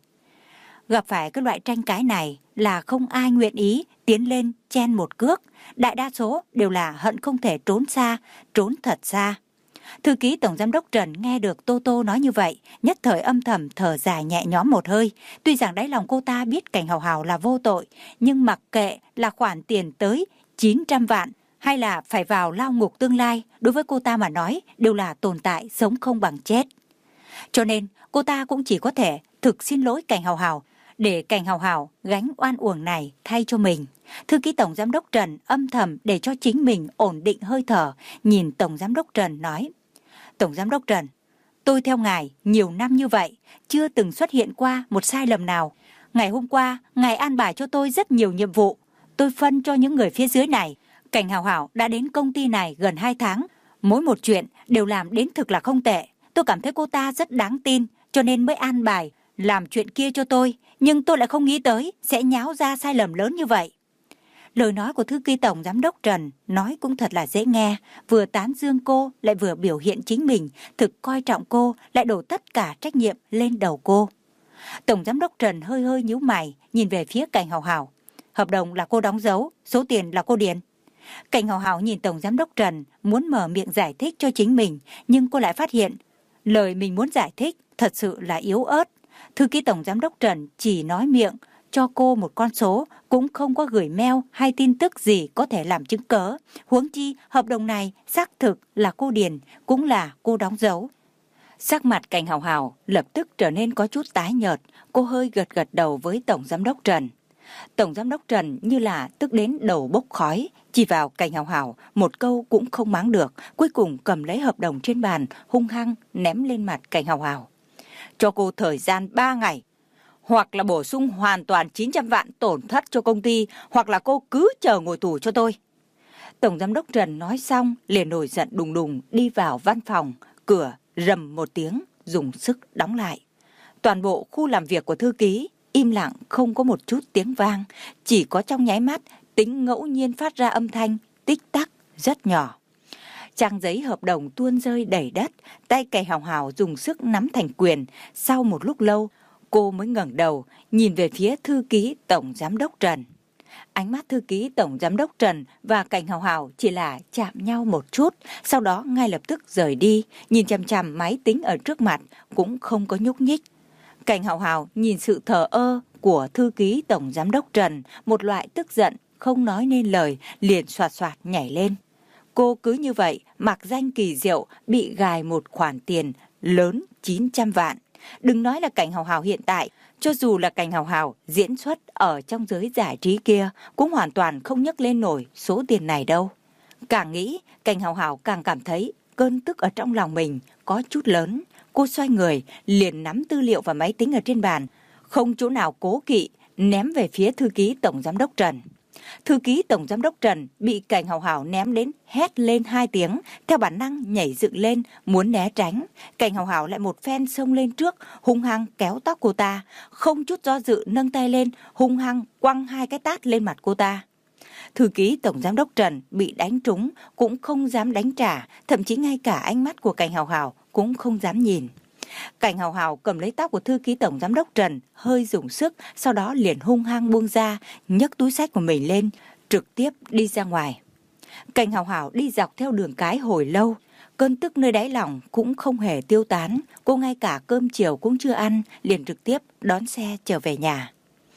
Gặp phải cái loại tranh cãi này là không ai nguyện ý tiến lên chen một cước, đại đa số đều là hận không thể trốn xa, trốn thật xa. Thư ký tổng giám đốc Trần nghe được Tô Tô nói như vậy, nhất thời âm thầm thở dài nhẹ nhõm một hơi. Tuy rằng đáy lòng cô ta biết Cảnh Hào Hào là vô tội, nhưng mặc kệ là khoản tiền tới chín trăm vạn hay là phải vào lao ngục tương lai, đối với cô ta mà nói đều là tồn tại sống không bằng chết. Cho nên cô ta cũng chỉ có thể thực xin lỗi Cảnh Hào Hào, để Cảnh Hào Hào gánh oan uổng này thay cho mình. Thư ký tổng giám đốc Trần âm thầm để cho chính mình ổn định hơi thở, nhìn tổng giám đốc Trần nói, tổng giám đốc Trần, tôi theo ngài nhiều năm như vậy, chưa từng xuất hiện qua một sai lầm nào. Ngày hôm qua, ngài an bài cho tôi rất nhiều nhiệm vụ, tôi phân cho những người phía dưới này. Cảnh Hào Hào đã đến công ty này gần hai tháng, mỗi một chuyện đều làm đến thực là không tệ. Tôi cảm thấy cô ta rất đáng tin, cho nên mới an bài làm chuyện kia cho tôi, nhưng tôi lại không nghĩ tới sẽ nháo ra sai lầm lớn như vậy. Lời nói của thư ký tổng giám đốc Trần nói cũng thật là dễ nghe, vừa tán dương cô lại vừa biểu hiện chính mình thực coi trọng cô, lại đổ tất cả trách nhiệm lên đầu cô. Tổng giám đốc Trần hơi hơi nhíu mày, nhìn về phía Cảnh Hào Hào. Hợp đồng là cô đóng dấu, số tiền là cô điền. Cảnh Hào Hào nhìn tổng giám đốc Trần muốn mở miệng giải thích cho chính mình, nhưng cô lại phát hiện lời mình muốn giải thích thật sự là yếu ớt. Thư ký tổng giám đốc Trần chỉ nói miệng cho cô một con số, cũng không có gửi mail hay tin tức gì có thể làm chứng cớ. Huống chi hợp đồng này xác thực là cô điền, cũng là cô đóng dấu. Sắc mặt Cảnh Hào Hào lập tức trở nên có chút tái nhợt, cô hơi gật gật đầu với tổng giám đốc Trần. Tổng giám đốc Trần như là tức đến đầu bốc khói, chỉ vào Cảnh Hào Hào một câu cũng không mắng được, cuối cùng cầm lấy hợp đồng trên bàn hung hăng ném lên mặt Cảnh Hào Hào. Cho cô thời gian ba ngày, hoặc là bổ sung hoàn toàn chín trăm vạn tổn thất cho công ty, hoặc là cô cứ chờ ngồi tù cho tôi. Tổng giám đốc Trần nói xong liền nổi giận đùng đùng đi vào văn phòng, cửa rầm một tiếng dùng sức đóng lại. Toàn bộ khu làm việc của thư ký im lặng, không có một chút tiếng vang, chỉ có trong nháy mắt tính ngẫu nhiên phát ra âm thanh tích tắc rất nhỏ. Trang giấy hợp đồng tuôn rơi đầy đất, tay Cảnh Hào Hào dùng sức nắm thành quyền. Sau một lúc lâu, cô mới ngẩng đầu, nhìn về phía thư ký tổng giám đốc Trần. Ánh mắt thư ký tổng giám đốc Trần và Cảnh Hào Hào chỉ là chạm nhau một chút, sau đó ngay lập tức rời đi, nhìn chằm chằm máy tính ở trước mặt, cũng không có nhúc nhích. Cảnh Hào Hào nhìn sự thờ ơ của thư ký tổng giám đốc Trần, một loại tức giận không nói nên lời, liền xoạt xoạt nhảy lên. Cô cứ như vậy mặc danh kỳ diệu bị gài một khoản tiền lớn chín trăm vạn. Đừng nói là Cảnh Hào Hào hiện tại, cho dù là Cảnh Hào Hào diễn xuất ở trong giới giải trí kia cũng hoàn toàn không nhấc lên nổi số tiền này đâu. Càng nghĩ, Cảnh Hào Hào càng cảm thấy cơn tức ở trong lòng mình có chút lớn. Cô xoay người, liền nắm tư liệu và máy tính ở trên bàn, không chỗ nào cố kỵ, ném về phía thư ký tổng giám đốc Trần. Thư ký tổng giám đốc Trần bị Cảnh Hào Hào ném đến hét lên hai tiếng, theo bản năng nhảy dựng lên muốn né tránh. Cảnh Hào Hào lại một phen xông lên trước, hung hăng kéo tóc cô ta, không chút do dự nâng tay lên, hung hăng quăng hai cái tát lên mặt cô ta. Thư ký tổng giám đốc Trần bị đánh trúng cũng không dám đánh trả, thậm chí ngay cả ánh mắt của Cảnh Hào Hào cũng không dám nhìn. Cảnh Hào Hào cầm lấy tóc của thư ký tổng giám đốc Trần, hơi dùng sức, sau đó liền hung hăng buông ra, nhấc túi xách của mình lên, trực tiếp đi ra ngoài. Cảnh Hào Hào đi dọc theo đường cái hồi lâu, cơn tức nơi đáy lòng cũng không hề tiêu tán, cô ngay cả cơm chiều cũng chưa ăn, liền trực tiếp đón xe trở về nhà.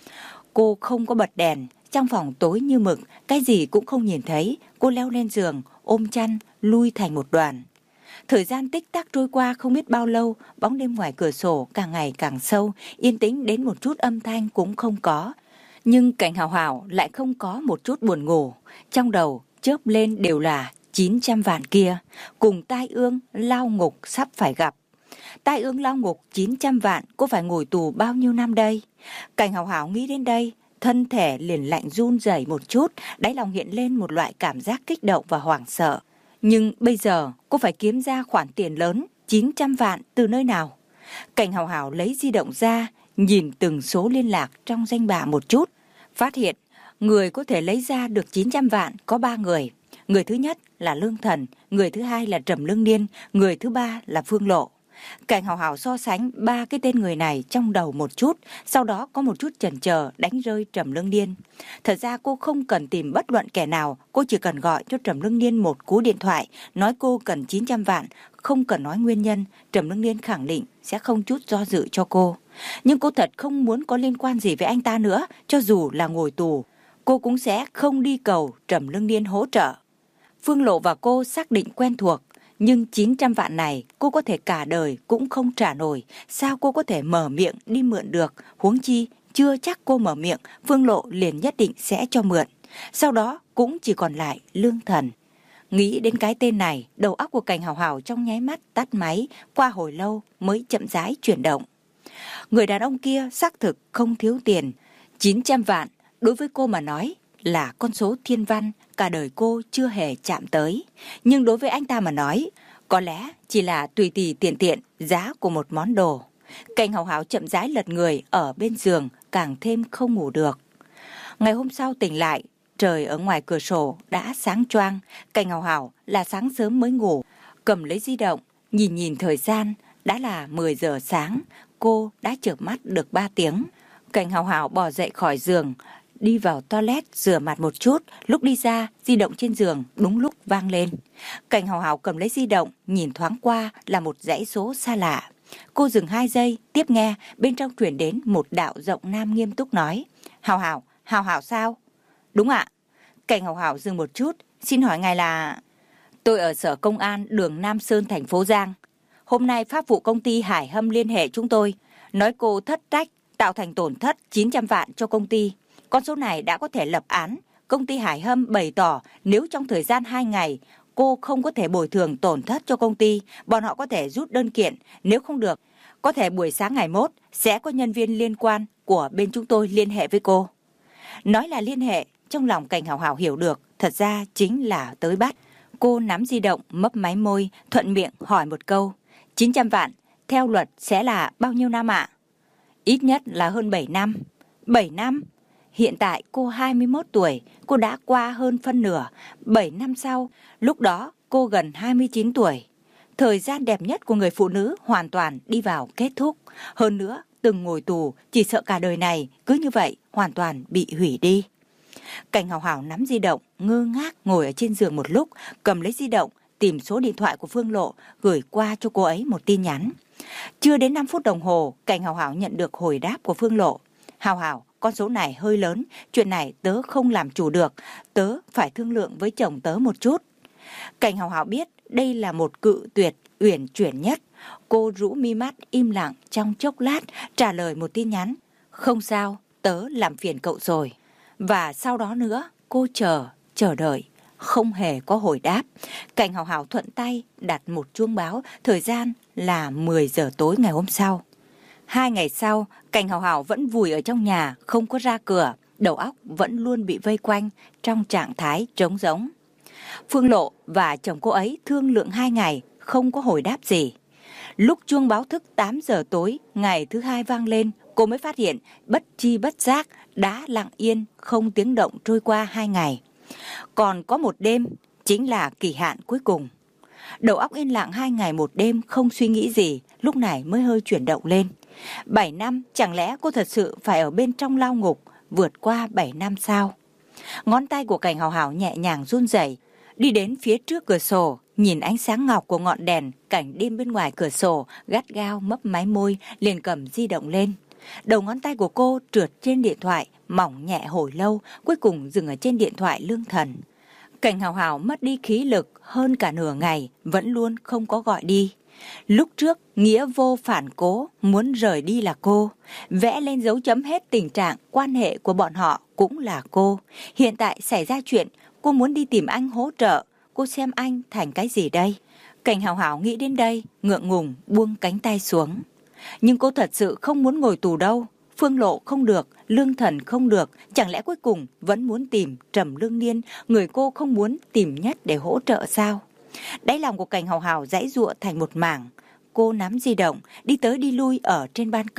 Cô không có bật đèn, trong phòng tối như mực, cái gì cũng không nhìn thấy, cô leo lên giường, ôm chăn, lui thành một đoàn. Thời gian tích tắc trôi qua không biết bao lâu, bóng đêm ngoài cửa sổ càng ngày càng sâu, yên tĩnh đến một chút âm thanh cũng không có. Nhưng Cảnh Hào Hào lại không có một chút buồn ngủ, trong đầu chớp lên đều là chín trăm vạn kia, cùng tai ương lao ngục sắp phải gặp. Tai ương lao ngục chín trăm vạn, cô phải ngồi tù bao nhiêu năm đây? Cảnh Hào Hào nghĩ đến đây, thân thể liền lạnh run rẩy một chút, đáy lòng hiện lên một loại cảm giác kích động và hoảng sợ. Nhưng bây giờ cô phải kiếm ra khoản tiền lớn chín trăm vạn từ nơi nào? Cảnh Hào Hào lấy di động ra, nhìn từng số liên lạc trong danh bạ một chút, phát hiện Người có thể lấy ra được chín trăm vạn có ba người. Người thứ nhất là Lương Thần, người thứ hai là Trầm Lương Niên, người thứ ba là Phương Lộ. Cảnh Hào Hào so sánh ba cái tên người này trong đầu một chút, sau đó có một chút chần chờ đánh rơi Trầm Lương Niên. Thật ra cô không cần tìm bất luận kẻ nào, cô chỉ cần gọi cho Trầm Lương Niên một cú điện thoại, nói cô cần chín trăm vạn, không cần nói nguyên nhân, Trầm Lương Niên khẳng định sẽ không chút do dự cho cô. Nhưng cô thật không muốn có liên quan gì với anh ta nữa, cho dù là ngồi tù, cô cũng sẽ không đi cầu Trầm Lương Niên hỗ trợ. Phương Lộ và cô xác định quen thuộc, nhưng chín trăm vạn này cô có thể cả đời cũng không trả nổi, sao cô có thể mở miệng đi mượn được, huống chi chưa chắc cô mở miệng, Phương Lộ liền nhất định sẽ cho mượn. Sau đó cũng chỉ còn lại Lương Thần. Nghĩ đến cái tên này, đầu óc của Cảnh Hào Hào trong nháy mắt tắt máy, qua hồi lâu mới chậm rãi chuyển động. Người đàn ông kia xác thực không thiếu tiền, chín trăm vạn đối với cô mà nói là con số thiên văn, cả đời cô chưa hề chạm tới. Nhưng đối với anh ta mà nói, có lẽ chỉ là tùy tùy tiện tiện giá của một món đồ. Cảnh Hào Hào chậm rãi lật người ở bên giường, càng thêm không ngủ được. Ngày hôm sau tỉnh lại, trời ở ngoài cửa sổ đã sáng choang. Cảnh Hào Hào là sáng sớm mới ngủ, cầm lấy di động, nhìn nhìn thời gian, đã là mười giờ sáng, cô đã chợp mắt được ba tiếng. Cảnh Hào Hào bò dậy khỏi giường, đi vào toilet rửa mặt một chút, lúc đi ra, di động trên giường đúng lúc vang lên. Cảnh Hào Hào cầm lấy di động, nhìn thoáng qua là một dãy số xa lạ. Cô dừng hai giây, tiếp nghe, bên trong truyền đến một đạo giọng nam nghiêm túc nói: Hào Hào, Hào Hào sao? Đúng ạ. Cảnh Hào Hào dừng một chút, xin hỏi ngài là... Tôi ở sở công an đường Nam Sơn thành phố Giang. Hôm nay pháp vụ công ty Hải Hâm liên hệ chúng tôi, nói cô thất trách, tạo thành tổn thất chín trăm vạn cho công ty. Con số này đã có thể lập án. Công ty Hải Hâm bày tỏ nếu trong thời gian hai ngày cô không có thể bồi thường tổn thất cho công ty, bọn họ có thể rút đơn kiện. Nếu không được, có thể buổi sáng ngày mốt sẽ có nhân viên liên quan của bên chúng tôi liên hệ với cô. Nói là liên hệ, trong lòng Cảnh Hào Hào hiểu được, thật ra chính là tới bắt. Cô nắm di động, mấp máy môi, thuận miệng hỏi một câu: chín trăm vạn, theo luật sẽ là bao nhiêu năm ạ? Ít nhất là hơn bảy năm. bảy năm? Hiện tại cô hai mươi mốt tuổi, cô đã qua hơn phân nửa. bảy năm sau, lúc đó cô gần hai mươi chín tuổi. Thời gian đẹp nhất của người phụ nữ hoàn toàn đi vào kết thúc. Hơn nữa, từng ngồi tù, chỉ sợ cả đời này cứ như vậy hoàn toàn bị hủy đi. Cảnh Hào Hào nắm di động, ngơ ngác ngồi ở trên giường một lúc, cầm lấy di động, tìm số điện thoại của Phương Lộ, gửi qua cho cô ấy một tin nhắn. Chưa đến năm phút đồng hồ, Cảnh Hào Hào nhận được hồi đáp của Phương Lộ. Hào Hào, con số này hơi lớn, chuyện này tớ không làm chủ được, tớ phải thương lượng với chồng tớ một chút. Cảnh Hào Hào biết đây là một cự tuyệt uyển chuyển nhất. Cô rũ mi mắt im lặng trong chốc lát, trả lời một tin nhắn: Không sao, tớ làm phiền cậu rồi. Và sau đó nữa, cô chờ, chờ đợi, không hề có hồi đáp. Cảnh Hào Hào thuận tay đặt một chuông báo, thời gian là mười giờ tối ngày hôm sau. Hai ngày sau, Cảnh Hào Hào vẫn vùi ở trong nhà, không có ra cửa, đầu óc vẫn luôn bị vây quanh trong trạng thái trống rỗng. Phương Lộ và chồng cô ấy thương lượng hai ngày, không có hồi đáp gì. Lúc chuông báo thức tám giờ tối, ngày thứ hai vang lên, cô mới phát hiện bất chi bất giác đã lặng yên, không tiếng động trôi qua hai ngày. Còn có một đêm, chính là kỳ hạn cuối cùng. Đầu óc yên lặng hai ngày một đêm, không suy nghĩ gì, lúc này mới hơi chuyển động lên. Bảy năm, chẳng lẽ cô thật sự phải ở bên trong lao ngục, vượt qua bảy năm sao? Ngón tay của Cảnh Hào Hào nhẹ nhàng run rẩy, đi đến phía trước cửa sổ, nhìn ánh sáng ngọc của ngọn đèn, cảnh đêm bên ngoài cửa sổ, gắt gao mấp máy môi, liền cầm di động lên. Đầu ngón tay của cô trượt trên điện thoại, mỏng nhẹ hồi lâu, cuối cùng dừng ở trên điện thoại Lương Thần. Cảnh Hào Hào mất đi khí lực hơn cả nửa ngày, vẫn luôn không có gọi đi. Lúc trước, nghĩa vô phản cố, muốn rời đi là cô. Vẽ lên dấu chấm hết tình trạng, quan hệ của bọn họ cũng là cô. Hiện tại xảy ra chuyện, cô muốn đi tìm anh hỗ trợ. Cô xem anh thành cái gì đây? Cảnh Hào Hào nghĩ đến đây, ngượng ngùng buông cánh tay xuống. Nhưng cô thật sự không muốn ngồi tù đâu. Phương Lộ không được, Lương Thần không được, chẳng lẽ cuối cùng vẫn muốn tìm Trầm Lương Niên, người cô không muốn tìm nhất để hỗ trợ sao? Đáy lòng của Cảnh Hào Hào giãy giụa thành một mảng. Cô nắm di động, đi tới đi lui ở trên ban công,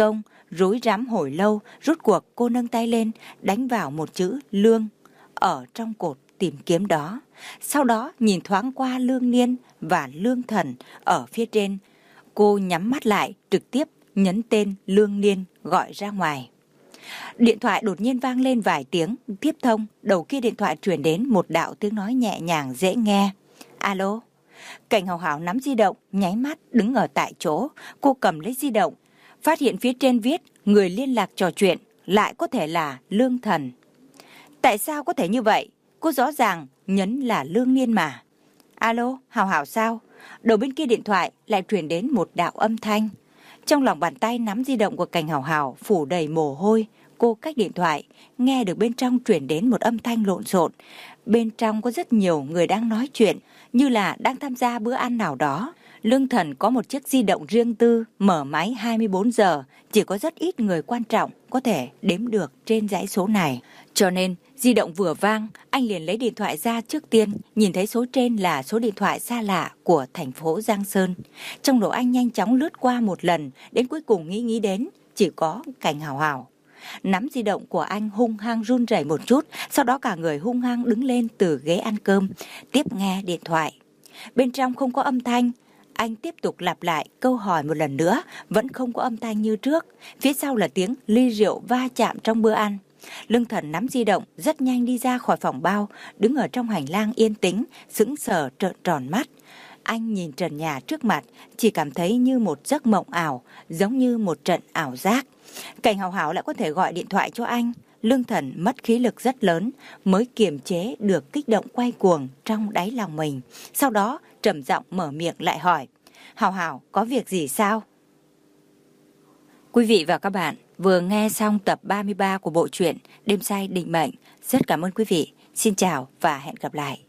rối rắm hồi lâu, rốt cuộc cô nâng tay lên, đánh vào một chữ Lương ở trong cột tìm kiếm đó. Sau đó nhìn thoáng qua Lương Niên và Lương Thần ở phía trên. Cô nhắm mắt lại, trực tiếp nhấn tên Lương Niên gọi ra ngoài. Điện thoại đột nhiên vang lên vài tiếng, tiếp thông, đầu kia điện thoại truyền đến một đạo tiếng nói nhẹ nhàng dễ nghe. Alo. Cảnh Hào Hào nắm di động, nháy mắt đứng ở tại chỗ. Cô cầm lấy di động, phát hiện phía trên viết người liên lạc trò chuyện lại có thể là Lương Thần. Tại sao có thể như vậy? Cô rõ ràng nhấn là Lương Niên mà. Alo, Hào Hào sao? Đầu bên kia điện thoại lại truyền đến một đạo âm thanh. Trong lòng bàn tay nắm di động của Cảnh Hào Hào phủ đầy mồ hôi. Cô cách điện thoại, nghe được bên trong truyền đến một âm thanh lộn xộn. Bên trong có rất nhiều người đang nói chuyện, như là đang tham gia bữa ăn nào đó. Lương Thần có một chiếc di động riêng tư, mở máy hai mươi bốn giờ, chỉ có rất ít người quan trọng có thể đếm được trên dãy số này. Cho nên, di động vừa vang, anh liền lấy điện thoại ra trước tiên, nhìn thấy số trên là số điện thoại xa lạ của thành phố Giang Sơn. Trong đầu anh nhanh chóng lướt qua một lần, đến cuối cùng nghĩ nghĩ đến, chỉ có Cảnh Hào Hào. Nắm di động của anh hung hăng run rẩy một chút, sau đó cả người hung hăng đứng lên từ ghế ăn cơm, tiếp nghe điện thoại. Bên trong không có âm thanh, anh tiếp tục lặp lại câu hỏi một lần nữa, vẫn không có âm thanh như trước. Phía sau là tiếng ly rượu va chạm trong bữa ăn. Lương Thần nắm di động, rất nhanh đi ra khỏi phòng bao, đứng ở trong hành lang yên tĩnh, sững sờ trợn tròn mắt. Anh nhìn trần nhà trước mặt, chỉ cảm thấy như một giấc mộng ảo, giống như một trận ảo giác. Cảnh Hào Hào lại có thể gọi điện thoại cho anh. Lương Thần mất khí lực rất lớn mới kiềm chế được kích động quay cuồng trong đáy lòng mình. Sau đó trầm giọng mở miệng lại hỏi, Hào Hào có việc gì sao? Quý vị và các bạn vừa nghe xong tập ba mươi ba của bộ truyện Đêm Say Định Mệnh. Rất cảm ơn quý vị. Xin chào và hẹn gặp lại.